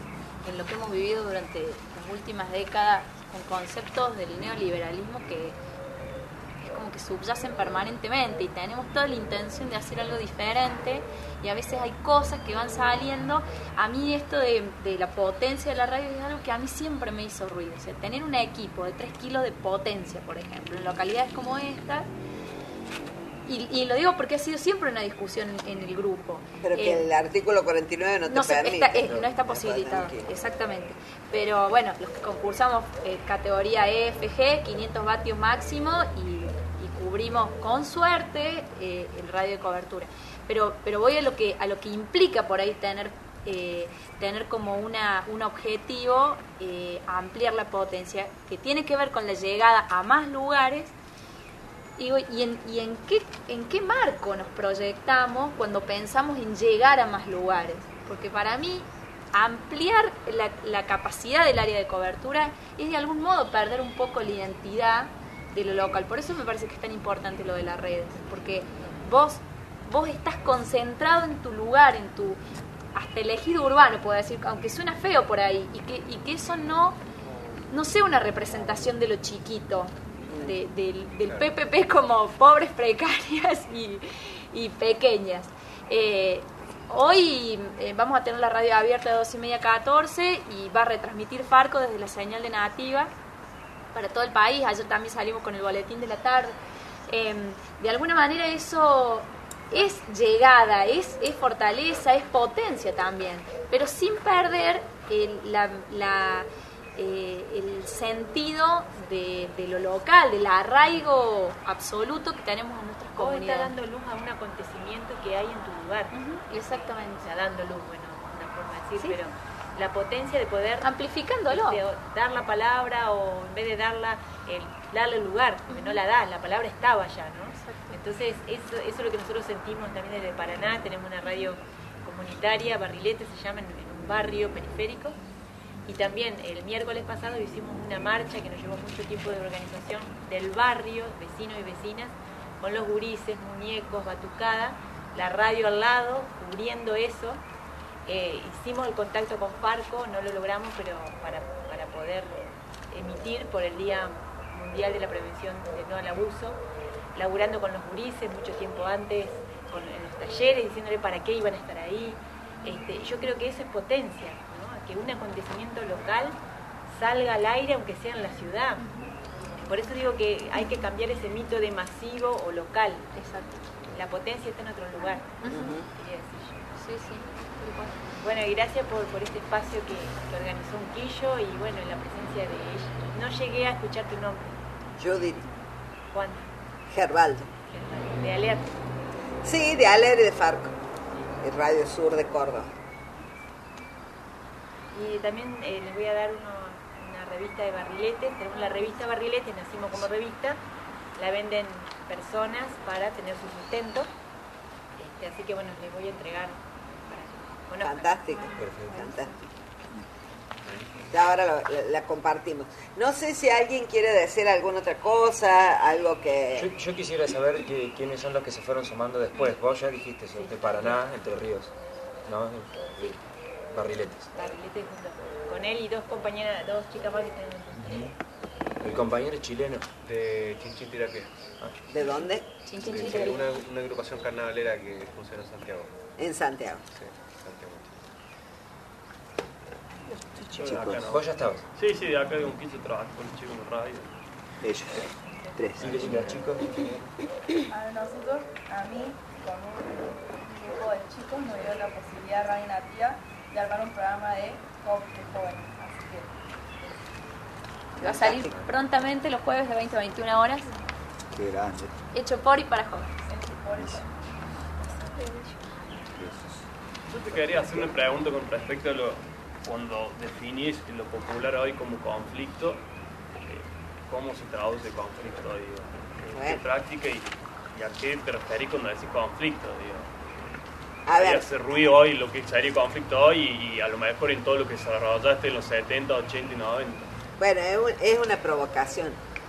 S3: en lo que hemos vivido durante las últimas décadas con conceptos del neoliberalismo que es como que subyacen permanentemente y tenemos toda la intención de hacer algo diferente y a veces hay cosas que van saliendo. A mí esto de la potencia de la radio es algo que a mí siempre me hizo ruido. O sea, tener un equipo de 3 kilos de potencia, por ejemplo, en localidades como esta. Y lo digo porque ha sido siempre una discusión en el grupo.
S1: Pero que el artículo 49 no te permite.
S3: No está posibilitado, exactamente. Pero bueno, los que concursamos categoría EFG, 500 vatios máximo y cubrimos con suerte el radio de cobertura. Pero voy a lo que implica por ahí tener como un objetivo, ampliar la potencia, que tiene que ver con la llegada a más lugares. ¿Y en qué marco nos proyectamos cuando pensamos en llegar a más lugares? Porque para mí ampliar la capacidad del área de cobertura es de algún modo perder un poco la identidad de lo local. Por eso me parece que es tan importante lo de las redes, porque vos estás concentrado en tu lugar, en tu hasta el ejido urbano, puedo decir, aunque suena feo por ahí, y que eso no sea una representación de lo chiquito. Del PPP como pobres, precarias y pequeñas. Hoy vamos a tener la radio abierta de 12:30 a 14 y va a retransmitir Farco desde la señal de Nativa para todo el país. Ayer también salimos con el boletín de la tarde. De alguna manera eso es llegada, es fortaleza, es potencia también, pero sin perder el sentido de lo local, del arraigo absoluto que tenemos en nuestras comunidades.
S5: Está dando luz a un acontecimiento que hay en tu lugar.
S3: Exactamente.
S5: Está dando luz, bueno, una forma de decir, ¿sí? Pero la potencia de poder
S3: amplificándolo,
S5: dar la palabra, o en vez de darle lugar, porque no la das, la palabra estaba ya, ¿no? Entonces eso es lo que nosotros sentimos también desde Paraná. Tenemos una radio comunitaria, Barrilete se llama, en un barrio periférico. Y también el miércoles pasado hicimos una marcha que nos llevó mucho tiempo de organización del barrio, vecinos y vecinas, con los gurises, muñecos, batucada, la radio al lado, cubriendo eso. Hicimos el contacto con Farco, no lo logramos, pero para poder emitir por el Día Mundial de la Prevención del No al Abuso, laburando con los gurises mucho tiempo antes, en los talleres, diciéndole para qué iban a estar ahí. Yo creo que eso es potencia, que un acontecimiento local salga al aire aunque sea en la ciudad. Por eso digo que hay que cambiar ese mito de masivo o local.
S3: Exacto.
S5: La potencia está en otro lugar. Quería decir yo.
S3: Sí.
S5: Bueno, y gracias por este espacio que organizó Unquillo y bueno, en la presencia de ella. No llegué a escuchar tu nombre.
S1: Judith.
S5: Juan.
S1: Gerbaldo.
S5: De Aler.
S1: Sí, de Aler y de Farco. El Radio Sur de Córdoba.
S5: Y también les voy a dar una revista de Barriletes. Tenemos la revista Barriletes, nacimos como revista. La venden personas para tener su sustento. Así que bueno, les voy a entregar para que conozcan.
S1: Fantástico, fantástico. Ya ahora la compartimos. No sé si alguien quiere decir alguna otra cosa, algo que...
S4: Yo quisiera saber quiénes son los que se fueron sumando después. Vos ya dijiste, sí, de Paraná, Entre Ríos, ¿no? Barriletes.
S5: Barriletes junto con él y dos compañeras, dos chicas más que están en
S4: El compañero es chileno.
S6: De Chinchilterapia.
S1: ¿De dónde?
S3: Chinchilterapia.
S6: Una agrupación carnavalera que funciona en Santiago.
S1: En Santiago.
S6: Sí,
S4: Santiago.
S6: Acá no.
S4: ¿Vos ya estabas?
S8: Sí, de acá de Unquillo trabajo con los chicos en radio.
S7: Ellos, 3.
S4: ¿Y qué chicas, chicos?
S9: A nosotros, a mí, con un grupo de chicos, nos dio la posibilidad Radio Nativa de armar un programa de jóvenes. Así que
S3: va a salir prontamente los jueves de 20 a 21 horas.
S7: Qué grande.
S3: Hecho por y para jóvenes.
S9: por eso.
S8: Yo te quería hacer una pregunta con respecto a cuando definís lo popular hoy como conflicto, ¿cómo se traduce conflicto hoy? ¿Qué práctica y a qué te referís cuando decís conflicto?
S1: A ver.
S8: Hace ruido hoy lo que sería conflicto hoy y a lo mejor en todo lo que se desarrollaste en los 70, 80 y 90.
S1: Bueno, es una provocación.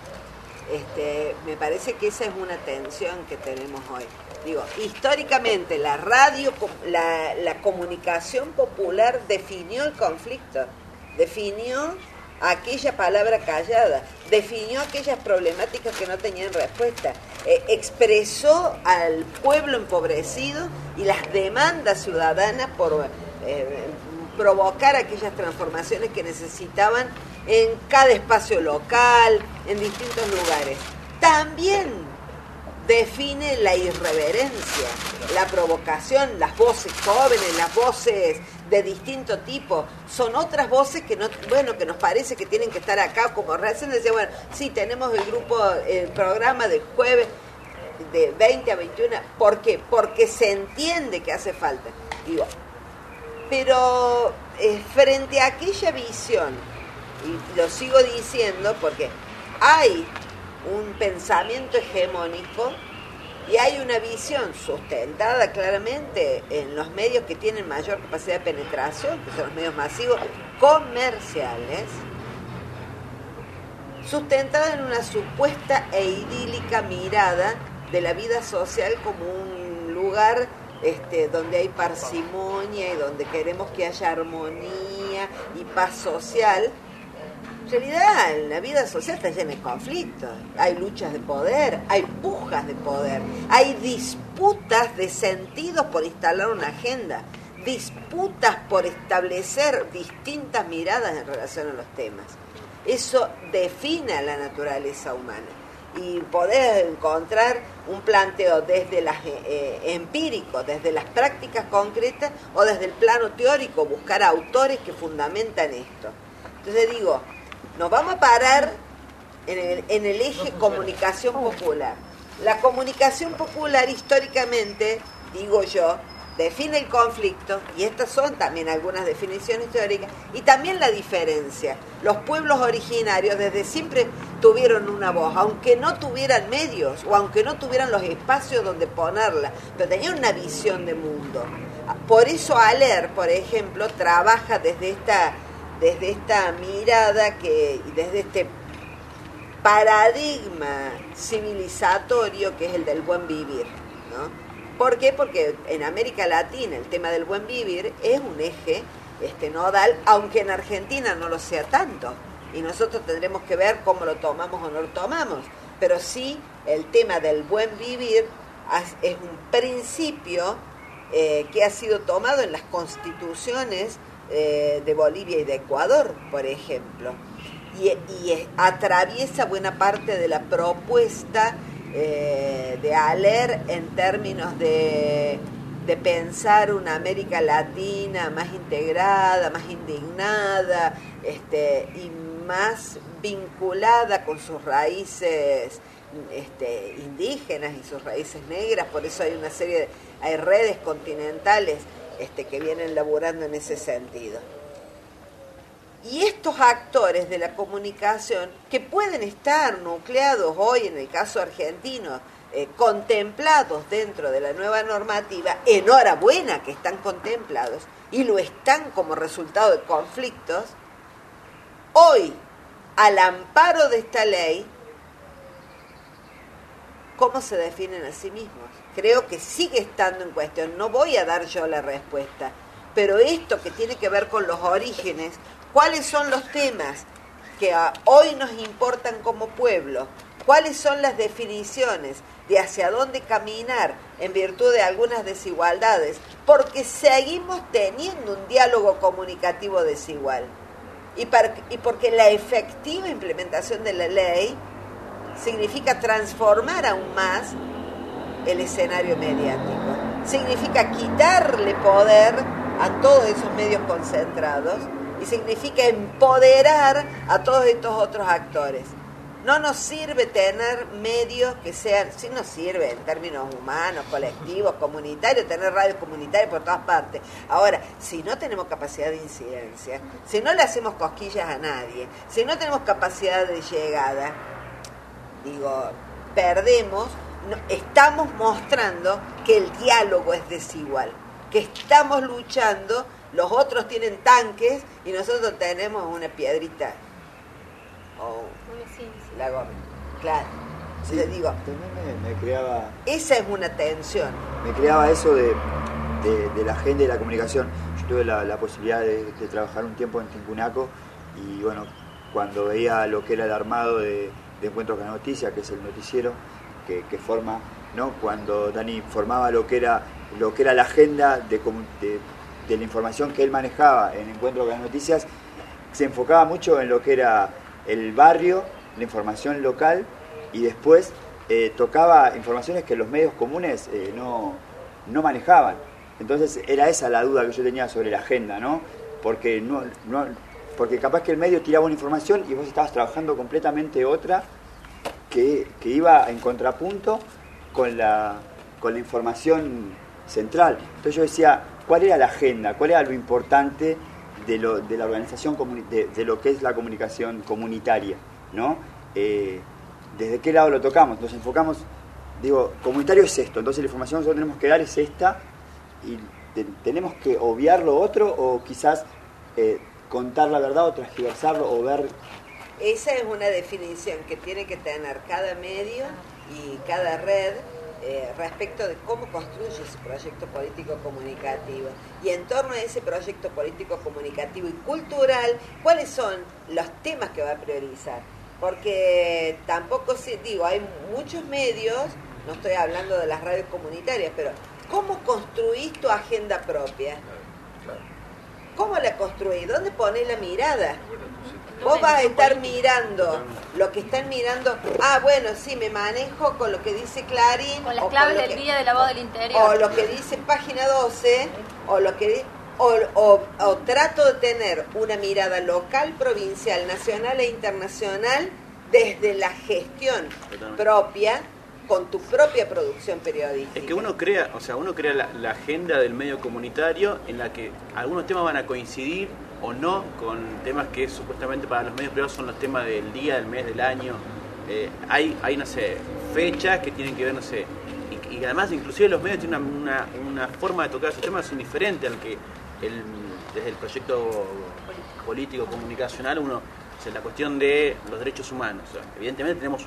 S1: Me parece que esa es una tensión que tenemos hoy. Digo, históricamente la radio, la comunicación popular definió el conflicto. definió aquella palabra callada, definió aquellas problemáticas que no tenían respuesta, expresó al pueblo empobrecido y las demandas ciudadanas por provocar aquellas transformaciones que necesitaban en cada espacio local, en distintos lugares. También define la irreverencia, la provocación, las voces jóvenes, las voces de distinto tipo. Son otras voces que que nos parece que tienen que estar acá, como recién decía, bueno, sí, tenemos el programa del jueves de 20 a 21. ¿Por qué? Porque se entiende que hace falta. Digo, pero frente a aquella visión, y lo sigo diciendo porque hay un pensamiento hegemónico y hay una visión sustentada claramente en los medios que tienen mayor capacidad de penetración, que son los medios masivos comerciales, sustentada en una supuesta e idílica mirada de la vida social como un lugar donde hay parsimonia y donde queremos que haya armonía y paz social. En realidad, la vida social está llena de conflictos. Hay luchas de poder, hay pujas de poder, hay disputas de sentidos por instalar una agenda, disputas por establecer distintas miradas en relación a los temas. Eso define a la naturaleza humana. Y poder encontrar un planteo desde las empírico, desde las prácticas concretas o desde el plano teórico, buscar autores que fundamentan esto. Entonces digo, nos vamos a parar en el eje comunicación popular. La comunicación popular históricamente, digo yo, define el conflicto, y estas son también algunas definiciones teóricas, y también la diferencia. Los pueblos originarios desde siempre tuvieron una voz, aunque no tuvieran medios, o aunque no tuvieran los espacios donde ponerla, pero tenían una visión de mundo. Por eso Haller, por ejemplo, trabaja desde esta mirada y desde este paradigma civilizatorio que es el del buen vivir, ¿no? ¿Por qué? Porque en América Latina el tema del buen vivir es un eje nodal, aunque en Argentina no lo sea tanto, y nosotros tendremos que ver cómo lo tomamos o no lo tomamos, pero sí el tema del buen vivir es un principio que ha sido tomado en las constituciones de Bolivia y de Ecuador, por ejemplo, y atraviesa buena parte de la propuesta de Haller en términos de pensar una América Latina más integrada, más indignada, y más vinculada con sus raíces indígenas y sus raíces negras. Por eso hay redes continentales que vienen laburando en ese sentido. Y estos actores de la comunicación, que pueden estar nucleados hoy, en el caso argentino, contemplados dentro de la nueva normativa, enhorabuena que están contemplados, y lo están como resultado de conflictos, hoy, al amparo de esta ley, ¿cómo se definen a sí mismos? Creo que sigue estando en cuestión. No voy a dar yo la respuesta, pero esto que tiene que ver con los orígenes, ¿cuáles son los temas que hoy nos importan como pueblo? ¿Cuáles son las definiciones de hacia dónde caminar en virtud de algunas desigualdades? Porque seguimos teniendo un diálogo comunicativo desigual. Y porque la efectiva implementación de la ley significa transformar aún más el escenario mediático. Significa quitarle poder a todos esos medios concentrados y significa empoderar a todos estos otros actores. No nos sirve tener medios que sean, sí nos sirve en términos humanos, colectivos, comunitarios, tener radios comunitarias por todas partes. Ahora, si no tenemos capacidad de incidencia, si no le hacemos cosquillas a nadie, si no tenemos capacidad de llegada, perdemos, estamos mostrando que el diálogo es desigual, que estamos luchando, los otros tienen tanques y nosotros tenemos una piedrita o la goma. Claro.
S7: Sí, también me creaba...
S1: Esa es una tensión.
S7: Me creaba eso de la agenda y la comunicación. Yo tuve la posibilidad de trabajar un tiempo en Tincunaco y bueno, cuando veía lo que era el armado de Encuentros con la Noticia, que es el noticiero que forma, ¿no? Cuando Dani formaba lo que era la agenda de la información que él manejaba en Encuentros con las Noticias, se enfocaba mucho en lo que era el barrio, la información local, y después tocaba informaciones que los medios comunes no manejaban. Entonces era esa la duda que yo tenía sobre la agenda, ¿no? Porque porque capaz que el medio tiraba una información y vos estabas trabajando completamente otra que iba en contrapunto con la información central. Entonces yo decía, ¿cuál era la agenda? ¿Cuál era lo importante de la organización, de lo que es la comunicación comunitaria, ¿no? ¿Desde qué lado lo tocamos? Nos enfocamos, digo, comunitario es esto, entonces la información que nosotros tenemos que dar es esta, y tenemos que obviar lo otro, o quizás contar la verdad, o transgiversarlo, o ver...
S1: Esa es una definición que tiene que tener cada medio y cada red respecto de cómo construye ese proyecto político comunicativo, y en torno a ese proyecto político comunicativo y cultural, cuáles son los temas que va a priorizar, porque tampoco hay muchos medios, no estoy hablando de las radios comunitarias, pero ¿cómo construís tu agenda propia? ¿Cómo la construís? ¿Dónde ponés la mirada? Vos vas a estar mirando lo que están mirando. Bueno, sí, me manejo con lo que dice Clarín.
S3: Con las claves del día de la voz del interior.
S1: O lo que dice Página 12, o lo que o trato de tener una mirada local, provincial, nacional e internacional desde la gestión propia, con tu propia producción periodística.
S10: Es que uno crea la agenda del medio comunitario, en la que algunos temas van a coincidir o no con temas que supuestamente para los medios privados son los temas del día, del mes, del año. Hay no sé, fechas que tienen que ver, no sé, y además inclusive los medios tienen una forma de tocar esos temas diferente al que desde el proyecto político comunicacional la cuestión de los derechos humanos. O sea, evidentemente tenemos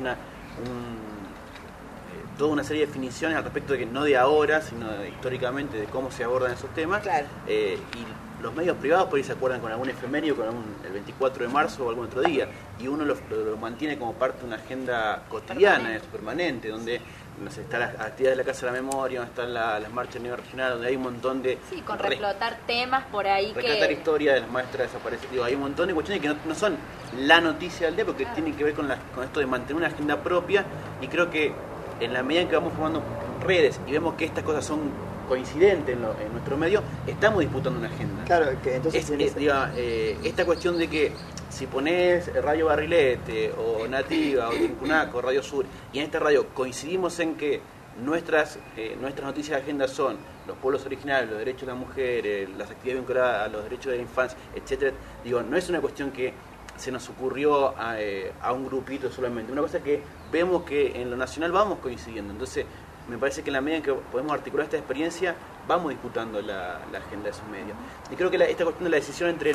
S10: toda una serie de definiciones al respecto de que no de ahora, sino históricamente de cómo se abordan esos temas.
S1: Claro.
S10: Y los medios privados por ahí se acuerdan con algún efemérido, el 24 de marzo o algún otro día, y uno lo mantiene como parte de una agenda cotidiana, permanente, donde no sé, están las actividades de la Casa de la Memoria, donde están las marchas a nivel regional, donde hay un montón de...
S3: Sí, con reflotar temas por ahí
S10: rescatar historia de las maestras desaparecidas. Hay un montón de cuestiones que no son la noticia del día, porque tienen que ver con esto de mantener una agenda propia, y creo que en la medida en que vamos formando redes y vemos que estas cosas son coincidentes en nuestro medio, estamos disputando una agenda.
S7: Claro, que entonces...
S10: esta cuestión de que si ponés Radio Barrilete o Nativa o Tincunaco, Radio Sur, y en esta radio coincidimos en que nuestras noticias de agenda son los pueblos originarios, los derechos de la mujer, las actividades vinculadas a los derechos de la infancia, etcétera, no es una cuestión que se nos ocurrió a un grupito solamente, una cosa que vemos que en lo nacional vamos coincidiendo. Entonces me parece que en la medida en que podemos articular esta experiencia vamos disputando la agenda de esos medios, y creo que esta cuestión de la decisión entre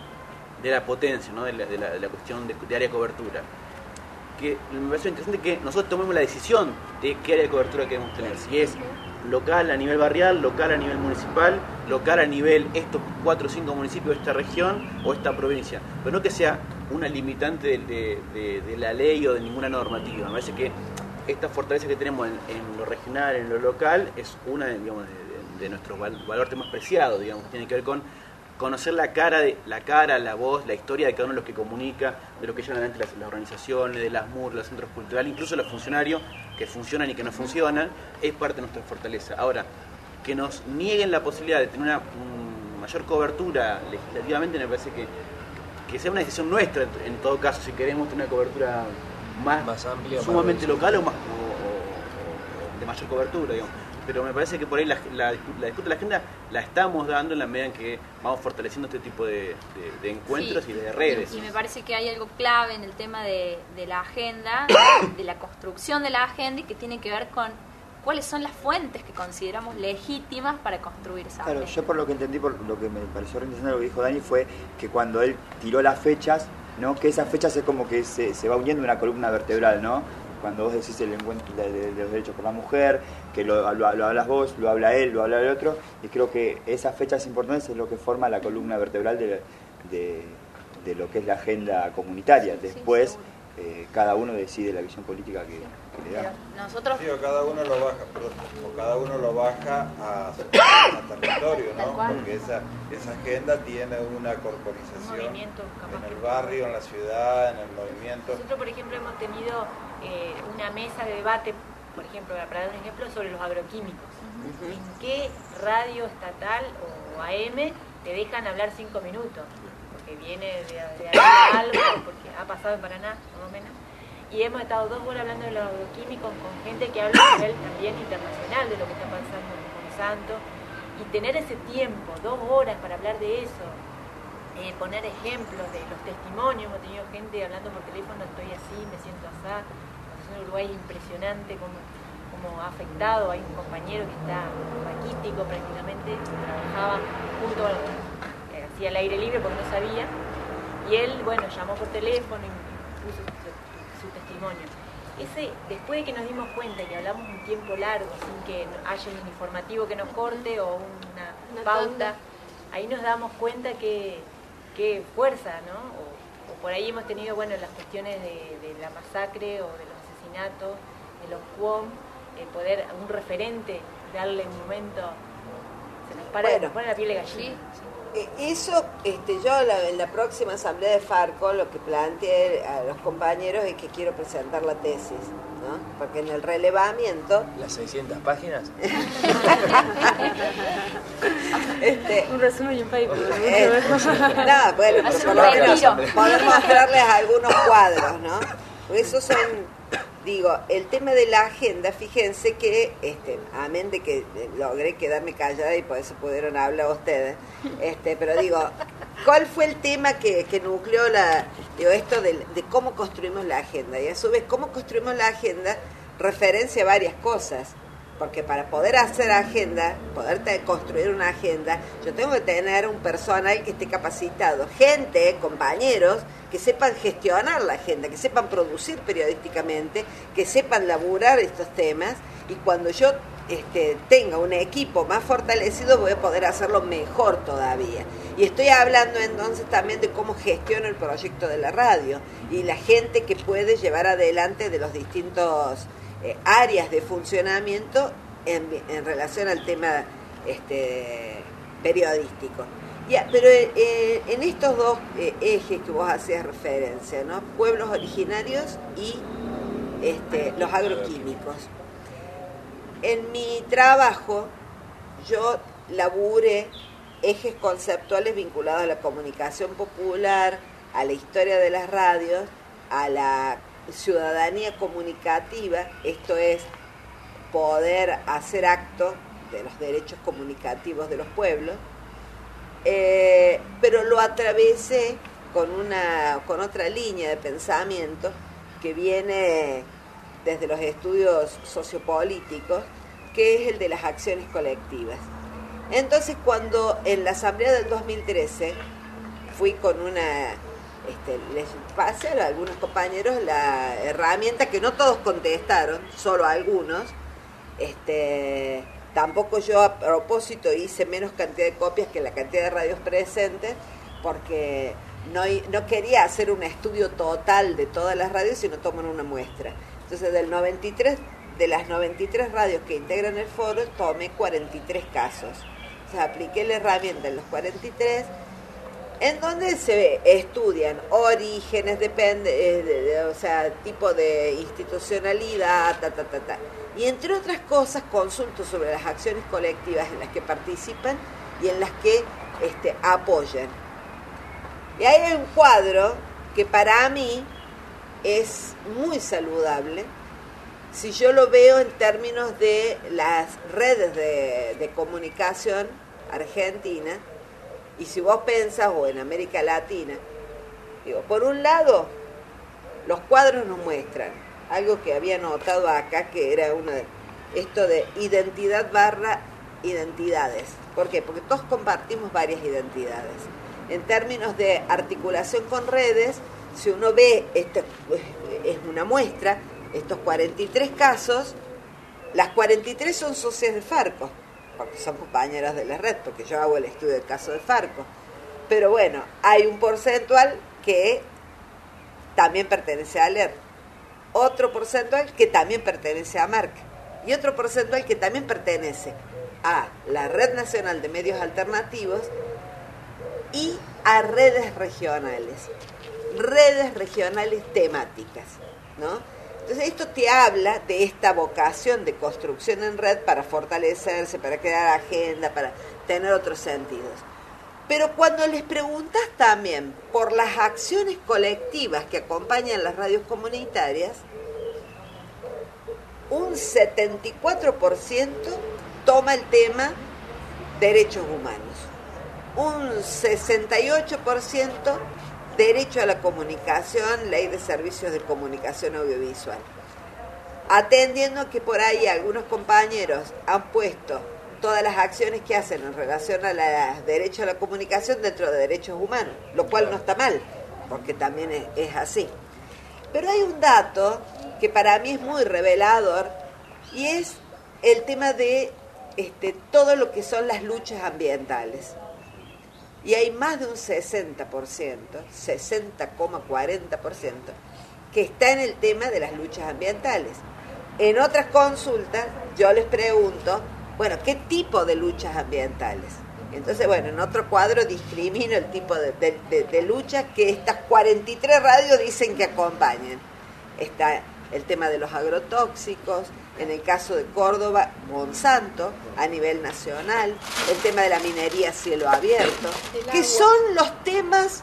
S10: de la potencia, ¿no? de la cuestión de área de cobertura, que me parece interesante que nosotros tomemos la decisión de qué área de cobertura queremos tener, si es local a nivel barrial, local a nivel municipal, local a nivel estos 4 o 5 municipios de esta región o esta provincia, pero no que sea una limitante de la ley o de ninguna normativa. Me parece que esta fortaleza que tenemos en lo regional, en lo local, es una de nuestros valores más preciados, que tiene que ver con conocer la cara, la voz, la historia de cada uno de los que comunica, de lo que llevan adelante las organizaciones, de las MUR, los centros culturales, incluso los funcionarios que funcionan y que no funcionan, es parte de nuestra fortaleza. Ahora, que nos nieguen la posibilidad de tener una mayor cobertura legislativamente, me parece que sea una decisión nuestra, en todo caso, si queremos tener una cobertura más amplia, sumamente local o de mayor cobertura, pero me parece que por ahí la disputa de la agenda la estamos dando en la medida en que vamos fortaleciendo este tipo de encuentros, sí, y de redes.
S3: Y me parece que hay algo clave en el tema de la agenda, de la construcción de la agenda, y que tiene que ver con cuáles son las fuentes que consideramos legítimas para construir esa agenda.
S7: Claro, yo por lo que entendí, por lo que me pareció interesante lo que dijo Dani, fue que cuando él tiró las fechas, ¿no? Que esas fechas es como que se va uniendo una columna vertebral, ¿no? Cuando vos decís el encuentro de los derechos por la mujer, que lo hablas vos, lo habla él, lo habla el otro, y creo que esas fechas importantes es lo que forma la columna vertebral de de lo que es la agenda comunitaria. Después, cada uno decide la visión política que le da.
S3: Nosotros...
S11: Sí, cada uno lo baja a territorio, ¿no? Porque esa agenda tiene una corporización en el barrio, en la ciudad, en el movimiento.
S5: Nosotros, por ejemplo, hemos tenido una mesa de debate, por ejemplo, para dar un ejemplo, sobre los agroquímicos. ¿En qué radio estatal o AM te dejan hablar 5 minutos? Porque viene de algo, porque ha pasado en Paraná, más o menos. Y hemos estado 2 horas hablando de los agroquímicos con gente que habla a nivel también internacional de lo que está pasando en Monsanto. Y tener ese tiempo, 2 horas para hablar de eso, poner ejemplos de los testimonios. Hemos tenido gente hablando por teléfono, estoy así, me siento así. La situación en Uruguay es impresionante, como ha afectado. Hay un compañero que está raquítico prácticamente, trabajaba junto a hacía el aire libre porque no sabía, y él, llamó por teléfono y puso su testimonio. Después de que nos dimos cuenta que hablamos un tiempo largo, sin que haya un informativo que nos corte o una pauta, ahí nos damos cuenta que fuerza, ¿no? O por ahí hemos tenido, las cuestiones de la masacre o de los asesinatos, de los QOM, poder un referente, darle un momento, se nos pone la piel de gallina.
S1: Eso, yo en la próxima asamblea de Farco lo que planteé a los compañeros es que quiero presentar la tesis, ¿no? Porque en el relevamiento...
S4: ¿Las 600 páginas?
S2: Un resumen y un paper.
S1: No, bueno, por lo menos poder mostrarles algunos cuadros, ¿no? Porque esos son... el tema de la agenda, fíjense que, amén de que logré quedarme callada y por eso pudieron hablar ustedes, pero ¿cuál fue el tema que nucleó esto de cómo construimos la agenda? Y a su vez, cómo construimos la agenda referencia a varias cosas, porque para poder hacer agenda, construir una agenda, yo tengo que tener un personal que esté capacitado, gente, compañeros, que sepan gestionar la agenda, que sepan producir periodísticamente, que sepan laburar estos temas, y cuando yo tenga un equipo más fortalecido voy a poder hacerlo mejor todavía. Y estoy hablando entonces también de cómo gestiono el proyecto de la radio y la gente que puede llevar adelante de los distintos áreas de funcionamiento en relación al tema periodístico. Pero en estos 2 ejes que vos hacías referencia, ¿no? Pueblos originarios y los agroquímicos. En mi trabajo yo laburé ejes conceptuales vinculados a la comunicación popular, a la historia de las radios, a la ciudadanía comunicativa, esto es poder hacer acto de los derechos comunicativos de los pueblos, pero lo atravesé con otra línea de pensamiento que viene desde los estudios sociopolíticos, que es el de las acciones colectivas. Entonces, cuando en la asamblea del 2013 fui con les pasé a algunos compañeros la herramienta que no todos contestaron, solo algunos. Tampoco yo a propósito hice menos cantidad de copias que la cantidad de radios presentes, porque no quería hacer un estudio total de todas las radios, sino tomar una muestra. Entonces, de las 93 radios que integran el foro, tomé 43 casos. O sea, apliqué la herramienta en los 43, en donde se estudian orígenes, tipo de institucionalidad, y entre otras cosas consulto sobre las acciones colectivas en las que participan y en las que apoyan. Y ahí hay un cuadro que para mí es muy saludable si yo lo veo en términos de las redes de comunicación argentina, y si vos pensás, o en América Latina, por un lado, los cuadros nos muestran algo que había notado acá, que era esto de identidad / identidades. ¿Por qué? Porque todos compartimos varias identidades. En términos de articulación con redes, si uno ve, esto es una muestra, estos 43 casos, las 43 son socias de Farco, porque son compañeras de la red, porque yo hago el estudio del caso de Farco. Pero bueno, hay un porcentual que también pertenece a ALER, otro porcentual que también pertenece a Marca y otro porcentual que también pertenece a la Red Nacional de Medios Alternativos y a redes regionales temáticas, ¿no? Entonces esto te habla de esta vocación de construcción en red para fortalecerse, para crear agenda, para tener otros sentidos. Pero cuando les preguntas también por las acciones colectivas que acompañan las radios comunitarias, un 74% toma el tema derechos humanos, un 68% derecho a la comunicación, ley de servicios de comunicación audiovisual. Atendiendo que por ahí algunos compañeros han puesto todas las acciones que hacen en relación a los derechos a la comunicación dentro de derechos humanos, lo cual no está mal, porque también es así. Pero hay un dato que para mí es muy revelador y es el tema de todo lo que son las luchas ambientales. Y hay más de un 60%, 60,40%, que está en el tema de las luchas ambientales. En otras consultas yo les pregunto, bueno, ¿qué tipo de luchas ambientales? Entonces, bueno, en otro cuadro discrimino el tipo de luchas que estas 43 radios dicen que acompañan. Está el tema de los agrotóxicos, en el caso de Córdoba, Monsanto, a nivel nacional, el tema de la minería a cielo abierto, que son los temas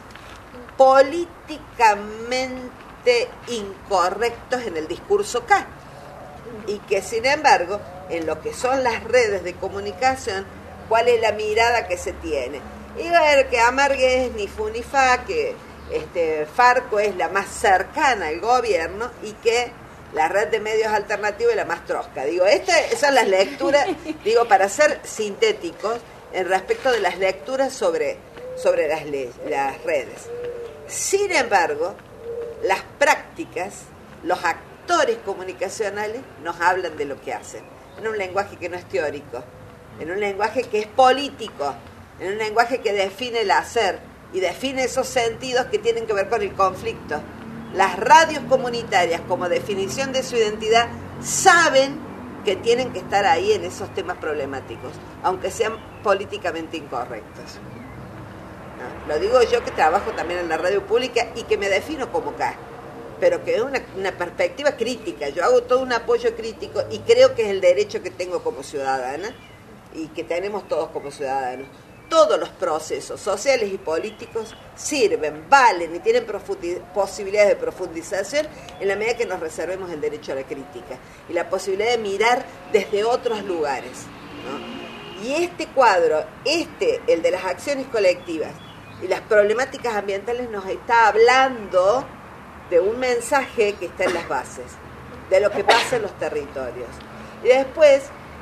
S1: políticamente incorrectos en el discurso acá, y que sin embargo, en lo que son las redes de comunicación, ¿cuál es la mirada que se tiene? Y a ver, que Amargue es ni fu ni fa, que Farco es la más cercana al gobierno y que la red de medios alternativos es la más trosca. Digo, estas son las lecturas, digo, para ser sintéticos en respecto de las lecturas sobre las redes. Sin embargo, las prácticas, los actores comunicacionales nos hablan de lo que hacen, en un lenguaje que no es teórico, en un lenguaje que es político, en un lenguaje que define el hacer y define esos sentidos que tienen que ver con el conflicto. Las radios comunitarias, como definición de su identidad, saben que tienen que estar ahí en esos temas problemáticos, aunque sean políticamente incorrectos. ¿No? Lo digo yo que trabajo también en la radio pública y que me defino como acá, pero que es una perspectiva crítica. Yo hago todo un apoyo crítico y creo que es el derecho que tengo como ciudadana y que tenemos todos como ciudadanos. Todos los procesos sociales y políticos sirven, valen y tienen posibilidades de profundización en la medida que nos reservemos el derecho a la crítica y la posibilidad de mirar desde otros lugares, ¿no? Y este cuadro, el de las acciones colectivas y las problemáticas ambientales, nos está hablando de un mensaje que está en las bases, de lo que pasa en los territorios. Y después,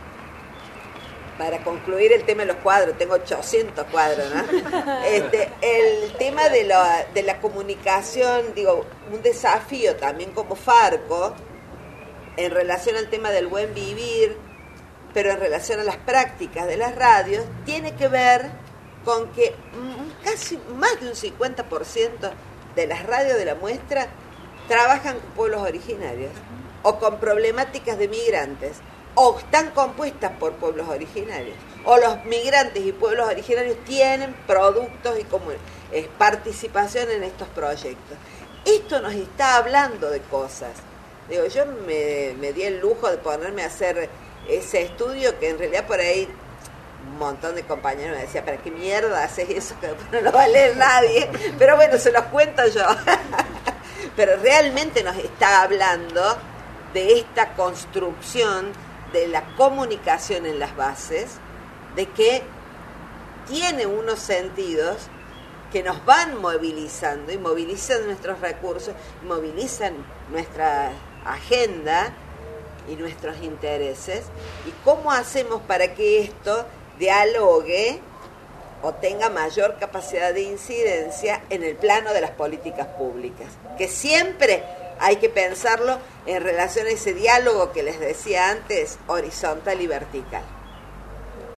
S1: para concluir el tema de los cuadros, tengo 800 cuadros, ¿no? El tema de la comunicación, digo, un desafío también como Farco, en relación al tema del buen vivir, pero en relación a las prácticas de las radios, tiene que ver con que casi más de un 50% de las radios de la muestra trabajan con pueblos originarios o con problemáticas de migrantes, o están compuestas por pueblos originarios, o los migrantes y pueblos originarios tienen productos y participación en estos proyectos. Esto nos está hablando de cosas. Digo, yo me di el lujo de ponerme a hacer ese estudio que en realidad por ahí un montón de compañeros me decían, ¿para qué mierda haces eso? Que no lo va a leer nadie. Pero bueno, se los cuento yo. Pero realmente nos está hablando de esta construcción de la comunicación en las bases, de que tiene unos sentidos que nos van movilizando y movilizan nuestros recursos, movilizan nuestra agenda y nuestros intereses, y cómo hacemos para que esto dialogue o tenga mayor capacidad de incidencia en el plano de las políticas públicas, que siempre hay que pensarlo en relación a ese diálogo que les decía antes, horizontal y vertical.